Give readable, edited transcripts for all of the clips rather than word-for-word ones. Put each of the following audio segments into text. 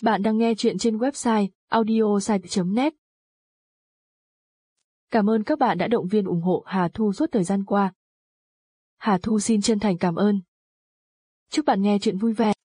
Bạn đang nghe chuyện trên website audiosite.net. Cảm ơn các bạn đã động viên ủng hộ Hà Thu suốt thời gian qua. Hà Thu xin chân thành cảm ơn. Chúc bạn nghe chuyện vui vẻ.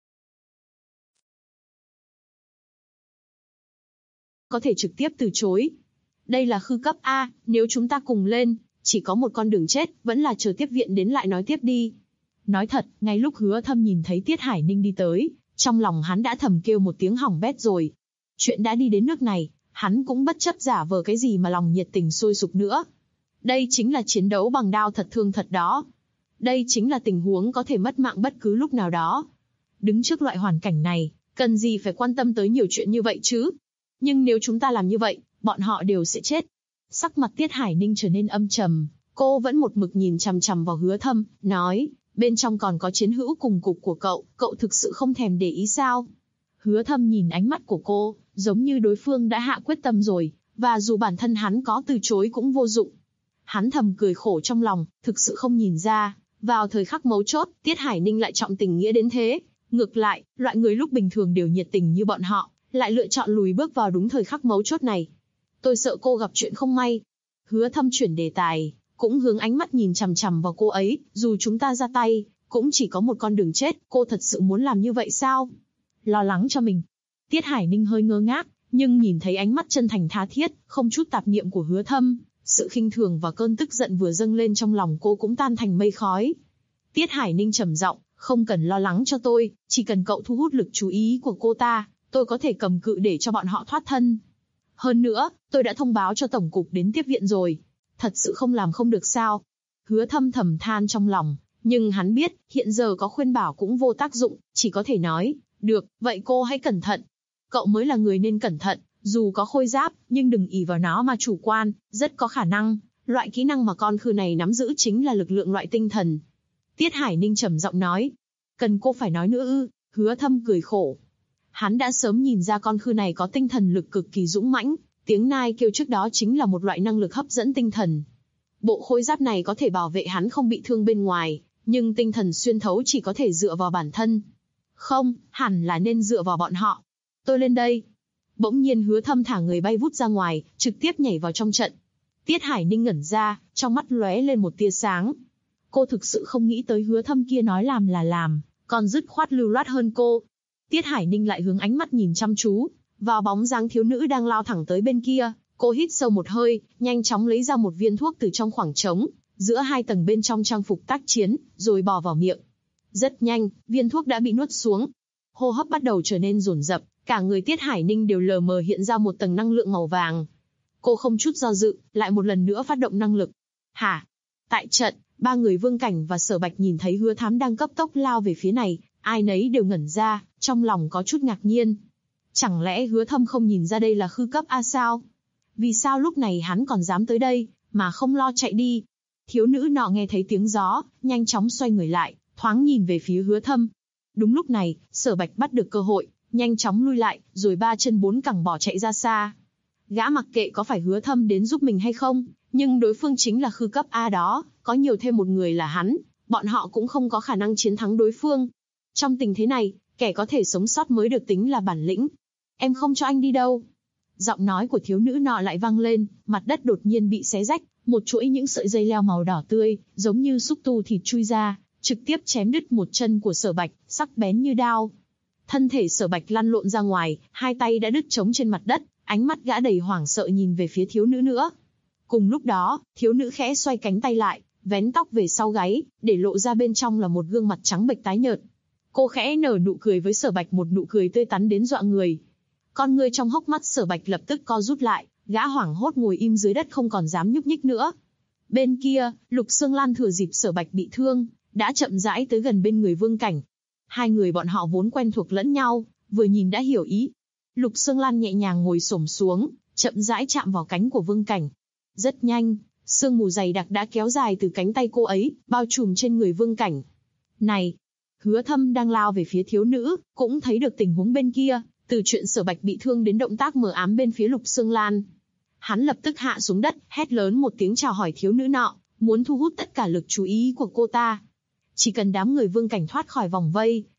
Có thể trực tiếp từ chối. Đây là khư cấp A, nếu chúng ta cùng lên, chỉ có một con đường chết, vẫn là chờ tiếp viện đến lại nói tiếp đi. Nói thật, ngay lúc Hứa Thâm nhìn thấy Tiết Hải Ninh đi tới, trong lòng hắn đã thầm kêu một tiếng hỏng bét rồi. Chuyện đã đi đến nước này, hắn cũng bất chấp giả vờ cái gì mà lòng nhiệt tình sôi sục nữa. Đây chính là chiến đấu bằng đao thật thương thật đó. Đây chính là tình huống có thể mất mạng bất cứ lúc nào đó. Đứng trước loại hoàn cảnh này, cần gì phải quan tâm tới nhiều chuyện như vậy chứ? Nhưng nếu chúng ta làm như vậy, bọn họ đều sẽ chết. Sắc mặt Tiết Hải Ninh trở nên âm trầm, cô vẫn một mực nhìn chằm chằm vào Hứa Thâm, nói, bên trong còn có chiến hữu cùng cục của cậu thực sự không thèm để ý sao? Hứa Thâm nhìn ánh mắt của cô, giống như đối phương đã hạ quyết tâm rồi, và dù bản thân hắn có từ chối cũng vô dụng. Hắn thầm cười khổ trong lòng, thực sự không nhìn ra, vào thời khắc mấu chốt, Tiết Hải Ninh lại trọng tình nghĩa đến thế. Ngược lại, loại người lúc bình thường đều nhiệt tình như bọn họ, lại lựa chọn lùi bước vào đúng thời khắc mấu chốt này. Tôi sợ cô gặp chuyện không may. Hứa Thâm chuyển đề tài, cũng hướng ánh mắt nhìn chằm chằm vào cô ấy, dù chúng ta ra tay, cũng chỉ có một con đường chết, cô thật sự muốn làm như vậy sao? Lo lắng cho mình. Tiết Hải Ninh hơi ngơ ngác, nhưng nhìn thấy ánh mắt chân thành tha thiết, không chút tạp niệm của Hứa Thâm, sự khinh thường và cơn tức giận vừa dâng lên trong lòng cô cũng tan thành mây khói. Tiết Hải Ninh trầm giọng, không cần lo lắng cho tôi, chỉ cần cậu thu hút lực chú ý của cô ta, tôi có thể cầm cự để cho bọn họ thoát thân. Hơn nữa, tôi đã thông báo cho Tổng cục đến tiếp viện rồi. Thật sự không làm không được sao? Hứa Thâm thầm than trong lòng, nhưng hắn biết, hiện giờ có khuyên bảo cũng vô tác dụng, chỉ có thể nói, được, vậy cô hãy cẩn thận. Cậu mới là người nên cẩn thận, dù có khôi giáp, nhưng đừng ỷ vào nó mà chủ quan, rất có khả năng, loại kỹ năng mà con khư này nắm giữ chính là lực lượng loại tinh thần. Tiết Hải Ninh trầm giọng nói, cần cô phải nói nữa ư? Hứa Thâm cười khổ. Hắn đã sớm nhìn ra con khư này có tinh thần lực cực kỳ dũng mãnh, tiếng nai kêu trước đó chính là một loại năng lực hấp dẫn tinh thần. Bộ khôi giáp này có thể bảo vệ hắn không bị thương bên ngoài, nhưng tinh thần xuyên thấu chỉ có thể dựa vào bản thân. Không, hẳn là nên dựa vào bọn họ. Tôi lên đây. Bỗng nhiên Hứa Thâm thả người bay vút ra ngoài, trực tiếp nhảy vào trong trận. Tiết Hải Ninh ngẩn ra, trong mắt lóe lên một tia sáng. Cô thực sự không nghĩ tới Hứa Thâm kia nói làm là làm, còn dứt khoát lưu loát hơn cô. Tiết Hải Ninh lại hướng ánh mắt nhìn chăm chú vào bóng dáng thiếu nữ đang lao thẳng tới bên kia. Cô hít sâu một hơi, nhanh chóng lấy ra một viên thuốc từ trong khoảng trống, giữa hai tầng bên trong trang phục tác chiến, rồi bỏ vào miệng. Rất nhanh, viên thuốc đã bị nuốt xuống. Hô hấp bắt đầu trở nên dồn dập, cả người Tiết Hải Ninh đều lờ mờ hiện ra một tầng năng lượng màu vàng. Cô không chút do dự, lại một lần nữa phát động năng lực. Hả? Tại trận, ba người Vương Cảnh và Sở Bạch nhìn thấy Hứa Thám đang cấp tốc lao về phía này, ai nấy đều ngẩn ra, trong lòng có chút ngạc nhiên. Chẳng lẽ Hứa Thâm không nhìn ra đây là khư cấp A sao? Vì sao lúc này hắn còn dám tới đây, mà không lo chạy đi? Thiếu nữ nọ nghe thấy tiếng gió, nhanh chóng xoay người lại, thoáng nhìn về phía Hứa Thâm. Đúng lúc này, Sở Bạch bắt được cơ hội, nhanh chóng lui lại, rồi ba chân bốn cẳng bỏ chạy ra xa. Gã mặc kệ có phải Hứa Thâm đến giúp mình hay không, nhưng đối phương chính là khư cấp A đó, có nhiều thêm một người là hắn, bọn họ cũng không có khả năng chiến thắng đối phương. Trong tình thế này, kẻ có thể sống sót mới được tính là bản lĩnh. Em không cho anh đi đâu. Giọng nói của thiếu nữ nọ lại vang lên, mặt đất đột nhiên bị xé rách, một chuỗi những sợi dây leo màu đỏ tươi, giống như xúc tu thịt chui ra, trực tiếp chém đứt một chân của Sở Bạch, sắc bén như đao. Thân thể Sở Bạch lăn lộn ra ngoài, hai tay đã đứt trống trên mặt đất, ánh mắt gã đầy hoảng sợ nhìn về phía thiếu nữ nữa. Cùng lúc đó, thiếu nữ khẽ xoay cánh tay lại, vén tóc về sau gáy, để lộ ra bên trong là một gương mặt trắng bệch tái nhợt. Cô khẽ nở nụ cười với Sở Bạch, một nụ cười tươi tắn đến dọa người. Con ngươi trong hốc mắt Sở Bạch lập tức co rút lại, gã hoảng hốt ngồi im dưới đất không còn dám nhúc nhích nữa. Bên kia, Lục Sương Lan thừa dịp Sở Bạch bị thương, đã chậm rãi tới gần bên người Vương Cảnh. Hai người bọn họ vốn quen thuộc lẫn nhau, vừa nhìn đã hiểu ý. Lục Sương Lan nhẹ nhàng ngồi xổm xuống, chậm rãi chạm vào cánh của Vương Cảnh. Rất nhanh, sương mù dày đặc đã kéo dài từ cánh tay cô ấy, bao trùm trên người Vương Cảnh. Này! Hứa Thâm đang lao về phía thiếu nữ, cũng thấy được tình huống bên kia, từ chuyện Sở Bạch bị thương đến động tác mờ ám bên phía Lục Sương Lan. Hắn lập tức hạ xuống đất, hét lớn một tiếng chào hỏi thiếu nữ nọ, muốn thu hút tất cả lực chú ý của cô ta. Chỉ cần đám người Vương Cảnh thoát khỏi vòng vây,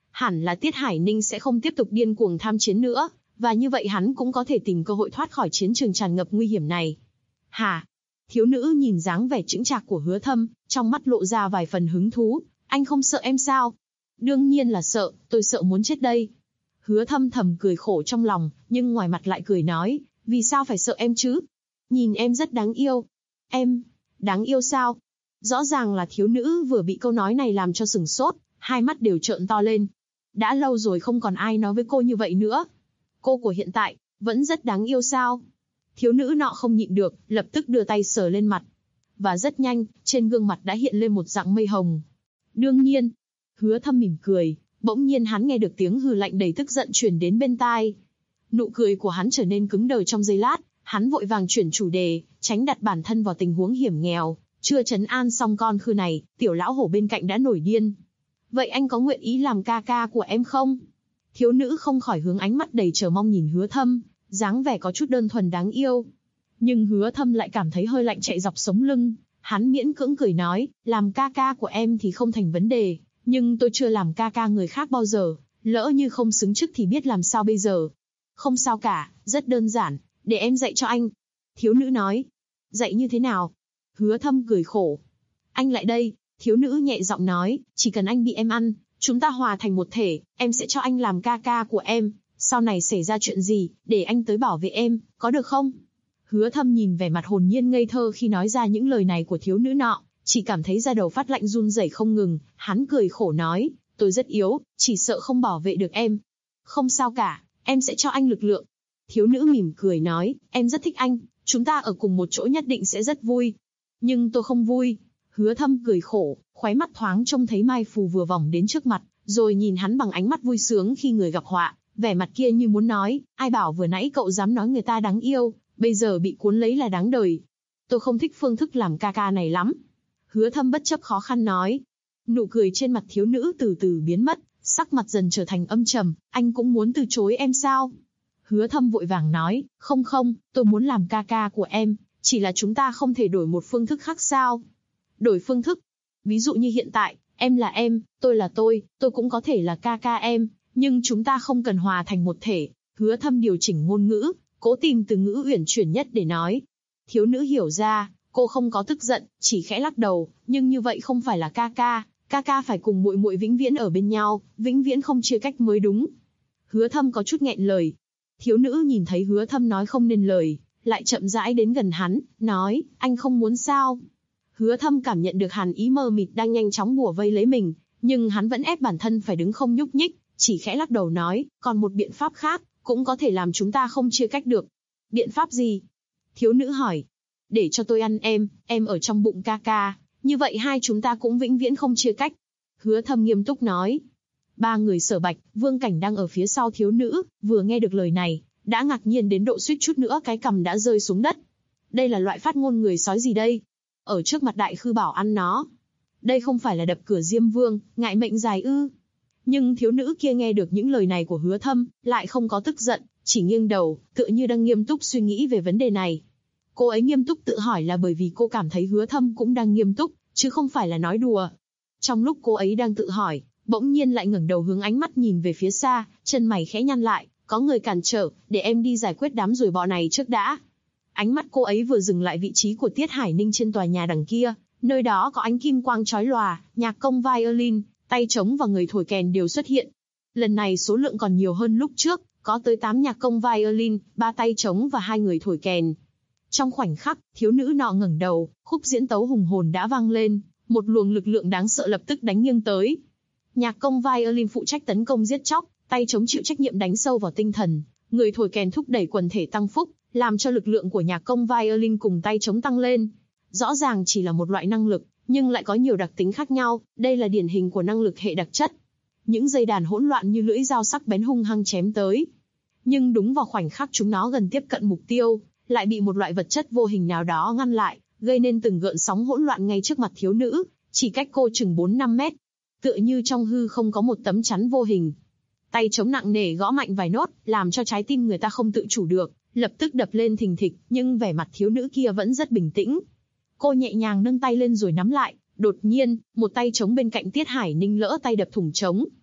hẳn là Tiết Hải Ninh sẽ không tiếp tục điên cuồng tham chiến nữa, và như vậy hắn cũng có thể tìm cơ hội thoát khỏi chiến trường tràn ngập nguy hiểm này. Hả? Thiếu nữ nhìn dáng vẻ chững chạc của Hứa Thâm, trong mắt lộ ra vài phần hứng thú. Anh không sợ em sao? Đương nhiên là sợ, tôi sợ muốn chết đây. Hứa Thâm thầm cười khổ trong lòng, nhưng ngoài mặt lại cười nói, vì sao phải sợ em chứ? Nhìn em rất đáng yêu. Em, đáng yêu sao? Rõ ràng là thiếu nữ vừa bị câu nói này làm cho sửng sốt, hai mắt đều trợn to lên. Đã lâu rồi không còn ai nói với cô như vậy nữa. Cô của hiện tại, vẫn rất đáng yêu sao? Thiếu nữ nọ không nhịn được, lập tức đưa tay sờ lên mặt. Và rất nhanh, trên gương mặt đã hiện lên một dạng mây hồng. Đương nhiên, Hứa Thâm mỉm cười, bỗng nhiên hắn nghe được tiếng hừ lạnh đầy tức giận truyền đến bên tai. Nụ cười của hắn trở nên cứng đờ trong giây lát, hắn vội vàng chuyển chủ đề, tránh đặt bản thân vào tình huống hiểm nghèo. Chưa trấn an xong con khư này, tiểu lão hổ bên cạnh đã nổi điên. Vậy anh có nguyện ý làm ca ca của em không? Thiếu nữ không khỏi hướng ánh mắt đầy chờ mong nhìn Hứa Thâm, dáng vẻ có chút đơn thuần đáng yêu. Nhưng Hứa Thâm lại cảm thấy hơi lạnh chạy dọc sống lưng, hắn miễn cưỡng cười nói, làm ca ca của em thì không thành vấn đề, nhưng tôi chưa làm ca ca người khác bao giờ, lỡ như không xứng chức thì biết làm sao bây giờ. Không sao cả, rất đơn giản, để em dạy cho anh. Thiếu nữ nói, dạy như thế nào? Hứa Thâm cười khổ. Anh lại đây, thiếu nữ nhẹ giọng nói, chỉ cần anh bị em ăn, chúng ta hòa thành một thể, em sẽ cho anh làm ca ca của em, sau này xảy ra chuyện gì, để anh tới bảo vệ em, có được không? Hứa Thâm nhìn vẻ mặt hồn nhiên ngây thơ khi nói ra những lời này của thiếu nữ nọ, chỉ cảm thấy da đầu phát lạnh run rẩy không ngừng, hắn cười khổ nói, tôi rất yếu, chỉ sợ không bảo vệ được em. Không sao cả, em sẽ cho anh lực lượng. Thiếu nữ mỉm cười nói, em rất thích anh, chúng ta ở cùng một chỗ nhất định sẽ rất vui. Nhưng tôi không vui. Hứa Thâm cười khổ, khóe mắt thoáng trông thấy Mai Phù vừa vòng đến trước mặt, rồi nhìn hắn bằng ánh mắt vui sướng khi người gặp họa, vẻ mặt kia như muốn nói, ai bảo vừa nãy cậu dám nói người ta đáng yêu, bây giờ bị cuốn lấy là đáng đời. Tôi không thích phương thức làm ca ca này lắm. Hứa Thâm bất chấp khó khăn nói. Nụ cười trên mặt thiếu nữ từ từ biến mất, sắc mặt dần trở thành âm trầm, anh cũng muốn từ chối em sao? Hứa Thâm vội vàng nói, không, tôi muốn làm ca ca của em, chỉ là chúng ta không thể đổi một phương thức khác sao? Đổi phương thức? Ví dụ như hiện tại, em là em, tôi là tôi cũng có thể là ca ca em, nhưng chúng ta không cần hòa thành một thể. Hứa Thâm điều chỉnh ngôn ngữ, cố tìm từ ngữ uyển chuyển nhất để nói. Thiếu nữ hiểu ra, cô không có tức giận, chỉ khẽ lắc đầu, nhưng như vậy không phải là ca ca phải cùng muội muội vĩnh viễn ở bên nhau, vĩnh viễn không chia cách mới đúng. Hứa Thâm có chút nghẹn lời. Thiếu nữ nhìn thấy Hứa Thâm nói không nên lời, lại chậm rãi đến gần hắn, nói, anh không muốn sao? Hứa Thâm cảm nhận được hàn ý mờ mịt đang nhanh chóng bủa vây lấy mình, nhưng hắn vẫn ép bản thân phải đứng không nhúc nhích, chỉ khẽ lắc đầu nói, còn một biện pháp khác, cũng có thể làm chúng ta không chia cách được. Biện pháp gì? Thiếu nữ hỏi. Để cho tôi ăn em ở trong bụng ca ca, như vậy hai chúng ta cũng vĩnh viễn không chia cách. Hứa Thâm nghiêm túc nói. Ba người Sở Bạch, Vương Cảnh đang ở phía sau thiếu nữ, vừa nghe được lời này, đã ngạc nhiên đến độ suýt chút nữa cái cằm đã rơi xuống đất. Đây là loại phát ngôn người sói gì đây? Ở trước mặt Đại Khư bảo ăn nó. Đây không phải là đập cửa Diêm Vương, ngại mệnh dài ư? Nhưng thiếu nữ kia nghe được những lời này của Hứa Thâm, lại không có tức giận, chỉ nghiêng đầu, tựa như đang nghiêm túc suy nghĩ về vấn đề này. Cô ấy nghiêm túc tự hỏi là bởi vì cô cảm thấy Hứa Thâm cũng đang nghiêm túc, chứ không phải là nói đùa. Trong lúc cô ấy đang tự hỏi, bỗng nhiên lại ngẩng đầu hướng ánh mắt nhìn về phía xa, chân mày khẽ nhăn lại, có người cản trở, để em đi giải quyết đám ruồi bọ này trước đã. Ánh mắt cô ấy vừa dừng lại vị trí của Tiết Hải Ninh trên tòa nhà đằng kia, nơi đó có ánh kim quang chói lòa, nhạc công violin, tay trống và người thổi kèn đều xuất hiện. Lần này số lượng còn nhiều hơn lúc trước, có tới 8 nhạc công violin, 3 tay trống và 2 người thổi kèn. Trong khoảnh khắc, thiếu nữ nọ ngẩng đầu, khúc diễn tấu hùng hồn đã vang lên, một luồng lực lượng đáng sợ lập tức đánh nghiêng tới. Nhạc công violin phụ trách tấn công giết chóc, tay trống chịu trách nhiệm đánh sâu vào tinh thần, người thổi kèn thúc đẩy quần thể tăng phúc, làm cho lực lượng của nhạc công violin cùng tay trống tăng lên. Rõ ràng chỉ là một loại năng lực, nhưng lại có nhiều đặc tính khác nhau, đây là điển hình của năng lực hệ đặc chất. Những dây đàn hỗn loạn như lưỡi dao sắc bén hung hăng chém tới. Nhưng đúng vào khoảnh khắc chúng nó gần tiếp cận mục tiêu, lại bị một loại vật chất vô hình nào đó ngăn lại, gây nên từng gợn sóng hỗn loạn ngay trước mặt thiếu nữ, chỉ cách cô chừng 4-5 mét. Tựa như trong hư không có một tấm chắn vô hình. Tay trống nặng nề gõ mạnh vài nốt, làm cho trái tim người ta không tự chủ được, lập tức đập lên thình thịch, nhưng vẻ mặt thiếu nữ kia vẫn rất bình tĩnh. Cô nhẹ nhàng nâng tay lên rồi nắm lại, đột nhiên, một tay trống bên cạnh Tiết Hải Ninh lỡ tay đập thủng trống.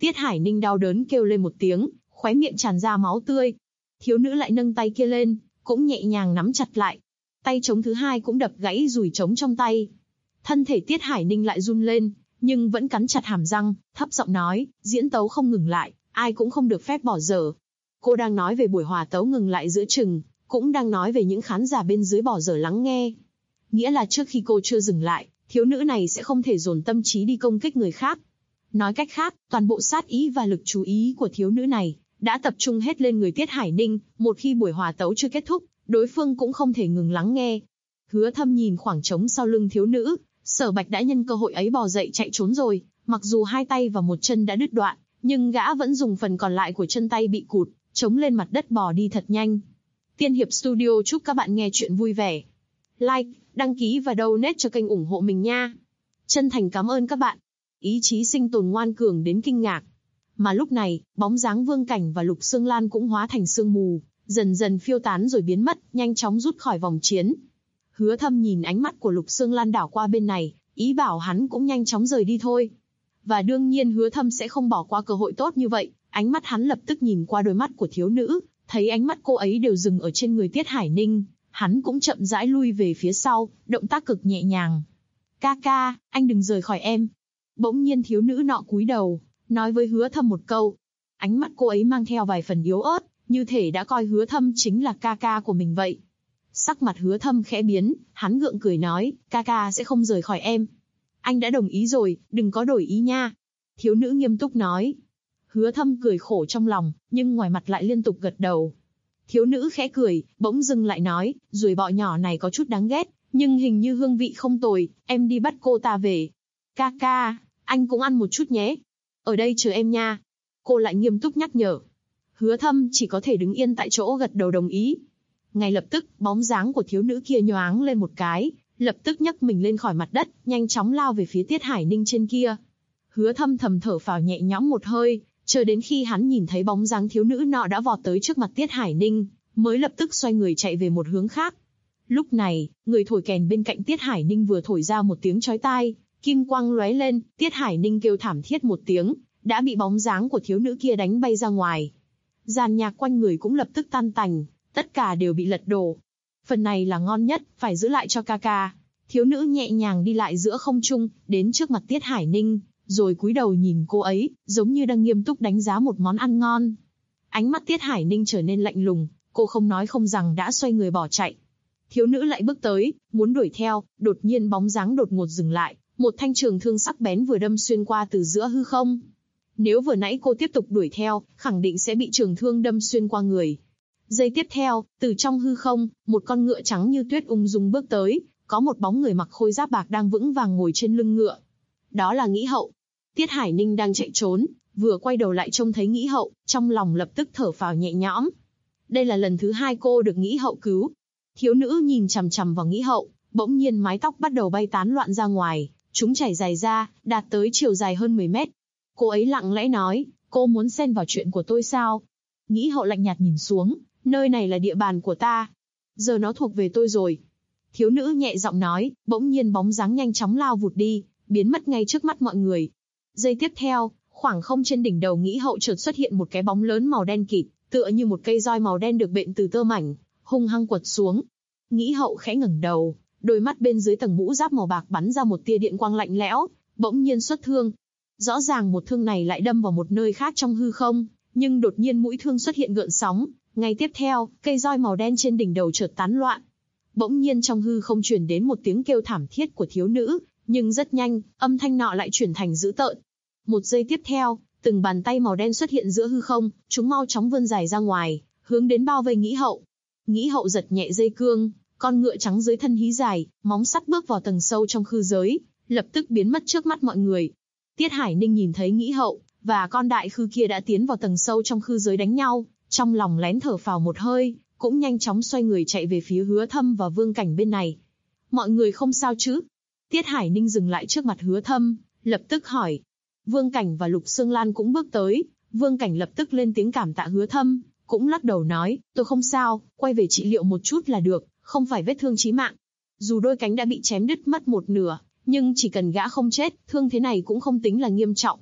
Tiết Hải Ninh đau đớn kêu lên một tiếng, khóe miệng tràn ra máu tươi. Thiếu nữ lại nâng tay kia lên, cũng nhẹ nhàng nắm chặt lại. Tay trống thứ hai cũng đập gãy dùi trống trong tay. Thân thể Tiết Hải Ninh lại run lên, nhưng vẫn cắn chặt hàm răng, thấp giọng nói, diễn tấu không ngừng lại, ai cũng không được phép bỏ dở. Cô đang nói về buổi hòa tấu ngừng lại giữa chừng, cũng đang nói về những khán giả bên dưới bỏ dở lắng nghe. Nghĩa là trước khi cô chưa dừng lại, thiếu nữ này sẽ không thể dồn tâm trí đi công kích người khác. Nói cách khác, toàn bộ sát ý và lực chú ý của thiếu nữ này đã tập trung hết lên người Tiết Hải Ninh, một khi buổi hòa tấu chưa kết thúc, đối phương cũng không thể ngừng lắng nghe. Hứa Thâm nhìn khoảng trống sau lưng thiếu nữ, Sở Bạch đã nhân cơ hội ấy bò dậy chạy trốn rồi, mặc dù hai tay và một chân đã đứt đoạn, nhưng gã vẫn dùng phần còn lại của chân tay bị cụt, chống lên mặt đất bò đi thật nhanh. Tiên Hiệp Studio chúc các bạn nghe chuyện vui vẻ. Like, đăng ký và donate cho kênh ủng hộ mình nha. Chân thành cảm ơn các bạn. Ý chí sinh tồn ngoan cường đến kinh ngạc. Mà lúc này, bóng dáng Vương Cảnh và Lục Sương Lan cũng hóa thành sương mù, dần dần phiêu tán rồi biến mất, nhanh chóng rút khỏi vòng chiến. Hứa Thâm nhìn ánh mắt của Lục Sương Lan đảo qua bên này, ý bảo hắn cũng nhanh chóng rời đi thôi. Và đương nhiên Hứa Thâm sẽ không bỏ qua cơ hội tốt như vậy, ánh mắt hắn lập tức nhìn qua đôi mắt của thiếu nữ, thấy ánh mắt cô ấy đều dừng ở trên người Tiết Hải Ninh, hắn cũng chậm rãi lui về phía sau, động tác cực nhẹ nhàng. Ca ca, anh đừng rời khỏi em. Bỗng nhiên thiếu nữ nọ cúi đầu, nói với Hứa Thâm một câu. Ánh mắt cô ấy mang theo vài phần yếu ớt, như thể đã coi Hứa Thâm chính là ca ca của mình vậy. Sắc mặt Hứa Thâm khẽ biến, hắn gượng cười nói, ca ca sẽ không rời khỏi em. Anh đã đồng ý rồi, đừng có đổi ý nha. Thiếu nữ nghiêm túc nói. Hứa Thâm cười khổ trong lòng, nhưng ngoài mặt lại liên tục gật đầu. Thiếu nữ khẽ cười, bỗng dưng lại nói, ruồi bọ nhỏ này có chút đáng ghét, nhưng hình như hương vị không tồi, em đi bắt cô ta về. Ca ca, anh cũng ăn một chút nhé. Ở đây chờ em nha. Cô lại nghiêm túc nhắc nhở. Hứa Thâm chỉ có thể đứng yên tại chỗ gật đầu đồng ý. Ngay lập tức, bóng dáng của thiếu nữ kia nhoáng lên một cái, lập tức nhấc mình lên khỏi mặt đất, nhanh chóng lao về phía Tiết Hải Ninh trên kia. Hứa Thâm thầm thở phào nhẹ nhõm một hơi, chờ đến khi hắn nhìn thấy bóng dáng thiếu nữ nọ đã vọt tới trước mặt Tiết Hải Ninh, mới lập tức xoay người chạy về một hướng khác. Lúc này, người thổi kèn bên cạnh Tiết Hải Ninh vừa thổi ra một tiếng chói tai, kim quang lóe lên, Tiết Hải Ninh kêu thảm thiết một tiếng, đã bị bóng dáng của thiếu nữ kia đánh bay ra ngoài. Dàn nhạc quanh người cũng lập tức tan tành, tất cả đều bị lật đổ. Phần này là ngon nhất, phải giữ lại cho ca ca. Thiếu nữ nhẹ nhàng đi lại giữa không trung, đến trước mặt Tiết Hải Ninh, rồi cúi đầu nhìn cô ấy, giống như đang nghiêm túc đánh giá một món ăn ngon. Ánh mắt Tiết Hải Ninh trở nên lạnh lùng, cô không nói không rằng đã xoay người bỏ chạy. Thiếu nữ lại bước tới, muốn đuổi theo, đột nhiên bóng dáng đột ngột dừng lại, một thanh trường thương sắc bén vừa đâm xuyên qua từ giữa hư không. Nếu vừa nãy cô tiếp tục đuổi theo, khẳng định sẽ bị trường thương đâm xuyên qua người. Giây tiếp theo, từ trong hư không, một con ngựa trắng như tuyết ung dung bước tới, có một bóng người mặc khôi giáp bạc đang vững vàng ngồi trên lưng ngựa. Đó là Nghĩ Hậu. Tiết Hải Ninh đang chạy trốn, vừa quay đầu lại trông thấy Nghĩ Hậu, trong lòng lập tức thở phào nhẹ nhõm. Đây là lần thứ hai cô được Nghĩ Hậu cứu. Thiếu nữ nhìn chằm chằm vào Nghĩ Hậu, bỗng nhiên mái tóc bắt đầu bay tán loạn ra ngoài, chúng chảy dài ra, đạt tới chiều dài hơn 10 mét. Cô ấy lặng lẽ nói, cô muốn xen vào chuyện của tôi sao? Nghĩ Hậu lạnh nhạt nhìn xuống, nơi này là địa bàn của ta. Giờ nó thuộc về tôi rồi. Thiếu nữ nhẹ giọng nói, bỗng nhiên bóng dáng nhanh chóng lao vụt đi, biến mất ngay trước mắt mọi người. Giây tiếp theo, khoảng không trên đỉnh đầu Nghĩ Hậu chợt xuất hiện một cái bóng lớn màu đen kịt, tựa như một cây roi màu đen được bện từ tơ mảnh, hung hăng quật xuống. Nghĩ Hậu khẽ ngẩng đầu, đôi mắt bên dưới tầng mũ giáp màu bạc bắn ra một tia điện quang lạnh lẽo, bỗng nhiên xuất thương. Rõ ràng một thương này lại đâm vào một nơi khác trong hư không, nhưng đột nhiên mũi thương xuất hiện gợn sóng, ngay tiếp theo, cây roi màu đen trên đỉnh đầu chợt tán loạn. Bỗng nhiên trong hư không truyền đến một tiếng kêu thảm thiết của thiếu nữ, nhưng rất nhanh, âm thanh nọ lại chuyển thành dữ tợn. Một giây tiếp theo, từng bàn tay màu đen xuất hiện giữa hư không, chúng mau chóng vươn dài ra ngoài, hướng đến bao vây Nghĩ Hậu. Nghĩ Hậu giật nhẹ dây cương, con ngựa trắng dưới thân hí dài, móng sắt bước vào tầng sâu trong khư giới, lập tức biến mất trước mắt mọi người. Tiết Hải Ninh nhìn thấy Nghĩ Hậu và con đại khư kia đã tiến vào tầng sâu trong khư giới đánh nhau, trong lòng lén thở phào một hơi, cũng nhanh chóng xoay người chạy về phía Hứa Thâm và Vương Cảnh bên này. Mọi người không sao chứ? Tiết Hải Ninh dừng lại trước mặt Hứa Thâm, lập tức hỏi. Vương Cảnh và Lục Sương Lan cũng bước tới, Vương Cảnh lập tức lên tiếng cảm tạ Hứa Thâm, cũng lắc đầu nói, tôi không sao, quay về trị liệu một chút là được, không phải vết thương chí mạng. Dù đôi cánh đã bị chém đứt mất một nửa, nhưng chỉ cần gã không chết, thương thế này cũng không tính là nghiêm trọng.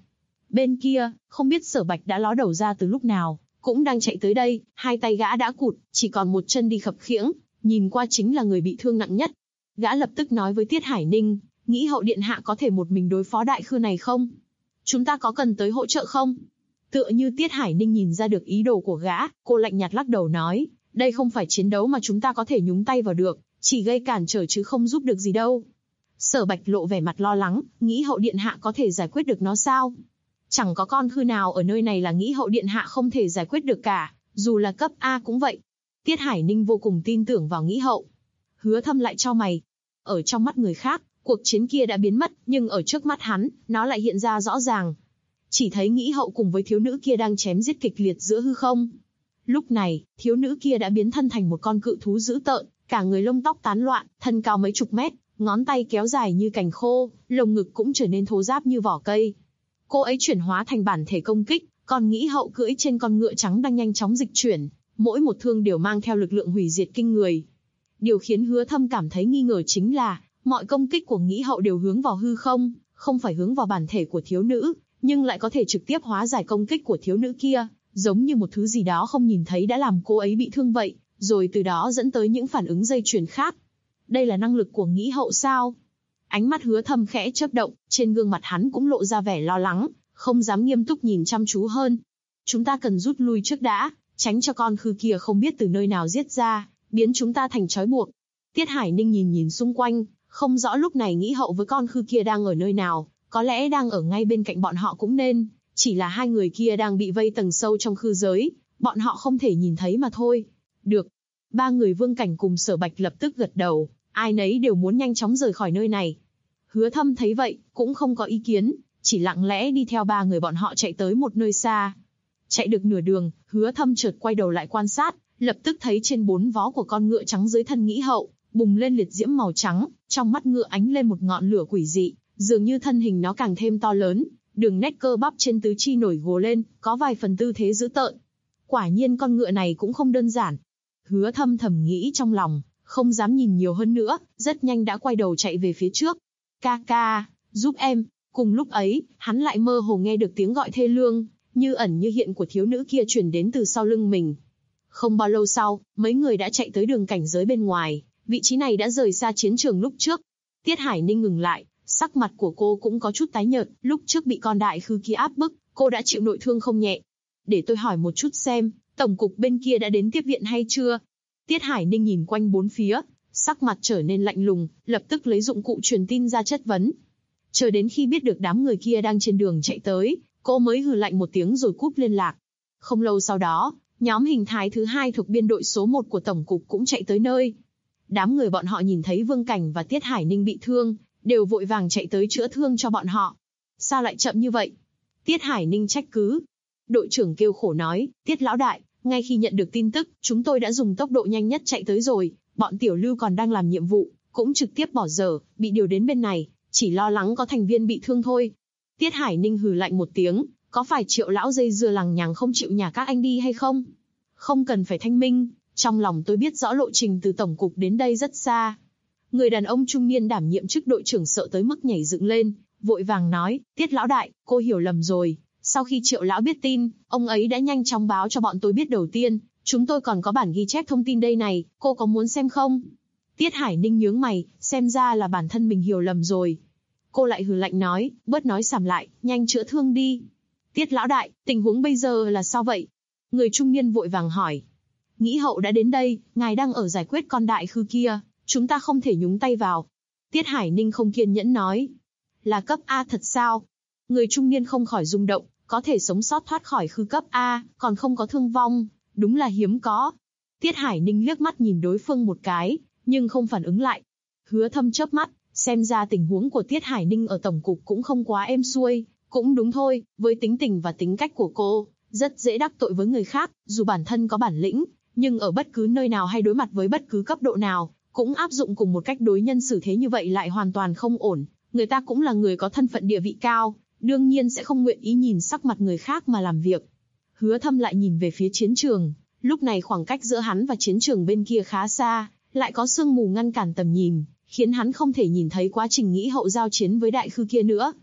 Bên kia, không biết Sở Bạch đã ló đầu ra từ lúc nào, cũng đang chạy tới đây, hai tay gã đã cụt, chỉ còn một chân đi khập khiễng, nhìn qua chính là người bị thương nặng nhất. Gã lập tức nói với Tiết Hải Ninh, nghĩ hậu điện hạ có thể một mình đối phó đại khư này không? Chúng ta có cần tới hỗ trợ không? Tựa như Tiết Hải Ninh nhìn ra được ý đồ của gã, cô lạnh nhạt lắc đầu nói, đây không phải chiến đấu mà chúng ta có thể nhúng tay vào được, chỉ gây cản trở chứ không giúp được gì đâu. Sở Bạch lộ vẻ mặt lo lắng, nghĩ hậu điện hạ có thể giải quyết được nó sao? Chẳng có con khư nào ở nơi này là nghĩ hậu điện hạ không thể giải quyết được cả, dù là cấp A cũng vậy. Tiết Hải Ninh vô cùng tin tưởng vào nghĩ hậu. Hứa Thâm lại chau mày. Ở trong mắt người khác, cuộc chiến kia đã biến mất, nhưng ở trước mắt hắn, nó lại hiện ra rõ ràng. Chỉ thấy nghĩ hậu cùng với thiếu nữ kia đang chém giết kịch liệt giữa hư không. Lúc này, thiếu nữ kia đã biến thân thành một con cự thú dữ tợn, cả người lông tóc tán loạn, thân cao mấy chục mét, ngón tay kéo dài như cành khô, lồng ngực cũng trở nên thô ráp như vỏ cây. Cô ấy chuyển hóa thành bản thể công kích, còn nghĩ hậu cưỡi trên con ngựa trắng đang nhanh chóng dịch chuyển, mỗi một thương đều mang theo lực lượng hủy diệt kinh người. Điều khiến Hứa Thâm cảm thấy nghi ngờ chính là, mọi công kích của nghĩ hậu đều hướng vào hư không, không phải hướng vào bản thể của thiếu nữ, nhưng lại có thể trực tiếp hóa giải công kích của thiếu nữ kia, giống như một thứ gì đó không nhìn thấy đã làm cô ấy bị thương vậy, rồi từ đó dẫn tới những phản ứng dây chuyền khác. Đây là năng lực của nghĩ hậu sao? Ánh mắt Hứa Thâm khẽ chớp động, trên gương mặt hắn cũng lộ ra vẻ lo lắng, không dám nghiêm túc nhìn chăm chú hơn. Chúng ta cần rút lui trước đã, tránh cho con khư kia không biết từ nơi nào giết ra, biến chúng ta thành trói buộc. Tiết Hải Ninh nhìn xung quanh, không rõ lúc này nghĩ hậu với con khư kia đang ở nơi nào, có lẽ đang ở ngay bên cạnh bọn họ cũng nên, chỉ là hai người kia đang bị vây tầng sâu trong khư giới, bọn họ không thể nhìn thấy mà thôi. Được. Ba người Vương Cảnh cùng Sở Bạch lập tức gật đầu, ai nấy đều muốn nhanh chóng rời khỏi nơi này. Hứa Thâm thấy vậy, cũng không có ý kiến, chỉ lặng lẽ đi theo ba người bọn họ chạy tới một nơi xa. Chạy được nửa đường, Hứa Thâm chợt quay đầu lại quan sát, lập tức thấy trên bốn vó của con ngựa trắng dưới thân nghĩ hậu, bùng lên liệt diễm màu trắng, trong mắt ngựa ánh lên một ngọn lửa quỷ dị, dường như thân hình nó càng thêm to lớn, đường nét cơ bắp trên tứ chi nổi gồ lên, có vài phần tư thế dữ tợn. Quả nhiên con ngựa này cũng không đơn giản. Hứa Thâm thầm nghĩ trong lòng, không dám nhìn nhiều hơn nữa, rất nhanh đã quay đầu chạy về phía trước. Ca ca, giúp em. Cùng lúc ấy, hắn lại mơ hồ nghe được tiếng gọi thê lương, như ẩn như hiện của thiếu nữ kia truyền đến từ sau lưng mình. Không bao lâu sau, mấy người đã chạy tới đường cảnh giới bên ngoài, vị trí này đã rời xa chiến trường lúc trước. Tiết Hải Ninh ngừng lại, sắc mặt của cô cũng có chút tái nhợt, lúc trước bị con đại khư kia áp bức, cô đã chịu nội thương không nhẹ. Để tôi hỏi một chút xem, tổng cục bên kia đã đến tiếp viện hay chưa? Tiết Hải Ninh nhìn quanh bốn phía, sắc mặt trở nên lạnh lùng, lập tức lấy dụng cụ truyền tin ra chất vấn. Chờ đến khi biết được đám người kia đang trên đường chạy tới, cô mới hừ lạnh một tiếng rồi cúp liên lạc. Không lâu sau đó, nhóm hình thái thứ 2 thuộc biên đội số 1 của tổng cục cũng chạy tới nơi. Đám người bọn họ nhìn thấy Vương Cảnh và Tiết Hải Ninh bị thương, đều vội vàng chạy tới chữa thương cho bọn họ. Sao lại chậm như vậy? Tiết Hải Ninh trách cứ. Đội trưởng kêu khổ nói, Tiết lão đại, ngay khi nhận được tin tức, chúng tôi đã dùng tốc độ nhanh nhất chạy tới rồi, bọn tiểu lưu còn đang làm nhiệm vụ, cũng trực tiếp bỏ dở, bị điều đến bên này, chỉ lo lắng có thành viên bị thương thôi. Tiết Hải Ninh hừ lạnh một tiếng, có phải Triệu lão dây dưa lằng nhằng không chịu nhà các anh đi hay không? Không cần phải thanh minh, trong lòng tôi biết rõ lộ trình từ tổng cục đến đây rất xa. Người đàn ông trung niên đảm nhiệm chức đội trưởng sợ tới mức nhảy dựng lên, vội vàng nói, Tiết lão đại, cô hiểu lầm rồi. Sau khi Triệu lão biết tin, ông ấy đã nhanh chóng báo cho bọn tôi biết đầu tiên, chúng tôi còn có bản ghi chép thông tin đây này, cô có muốn xem không? Tiết Hải Ninh nhướng mày, xem ra là bản thân mình hiểu lầm rồi. Cô lại hừ lạnh nói, bớt nói sàm lại, nhanh chữa thương đi. Tiết lão đại, tình huống bây giờ là sao vậy? Người trung niên vội vàng hỏi. Nghĩ hậu đã đến đây, ngài đang ở giải quyết con đại khư kia, chúng ta không thể nhúng tay vào. Tiết Hải Ninh không kiên nhẫn nói. Là cấp A thật sao? Người trung niên không khỏi rung động, có thể sống sót thoát khỏi khư cấp A, còn không có thương vong, đúng là hiếm có. Tiết Hải Ninh liếc mắt nhìn đối phương một cái, nhưng không phản ứng lại. Hứa Thâm chớp mắt, xem ra tình huống của Tiết Hải Ninh ở tổng cục cũng không quá êm xuôi, cũng đúng thôi, với tính tình và tính cách của cô, rất dễ đắc tội với người khác, dù bản thân có bản lĩnh, nhưng ở bất cứ nơi nào hay đối mặt với bất cứ cấp độ nào, cũng áp dụng cùng một cách đối nhân xử thế như vậy lại hoàn toàn không ổn. Người ta cũng là người có thân phận địa vị cao, đương nhiên sẽ không nguyện ý nhìn sắc mặt người khác mà làm việc. Hứa Thâm lại nhìn về phía chiến trường, lúc này khoảng cách giữa hắn và chiến trường bên kia khá xa, lại có sương mù ngăn cản tầm nhìn, khiến hắn không thể nhìn thấy quá trình nghĩ hậu giao chiến với đại khư kia nữa.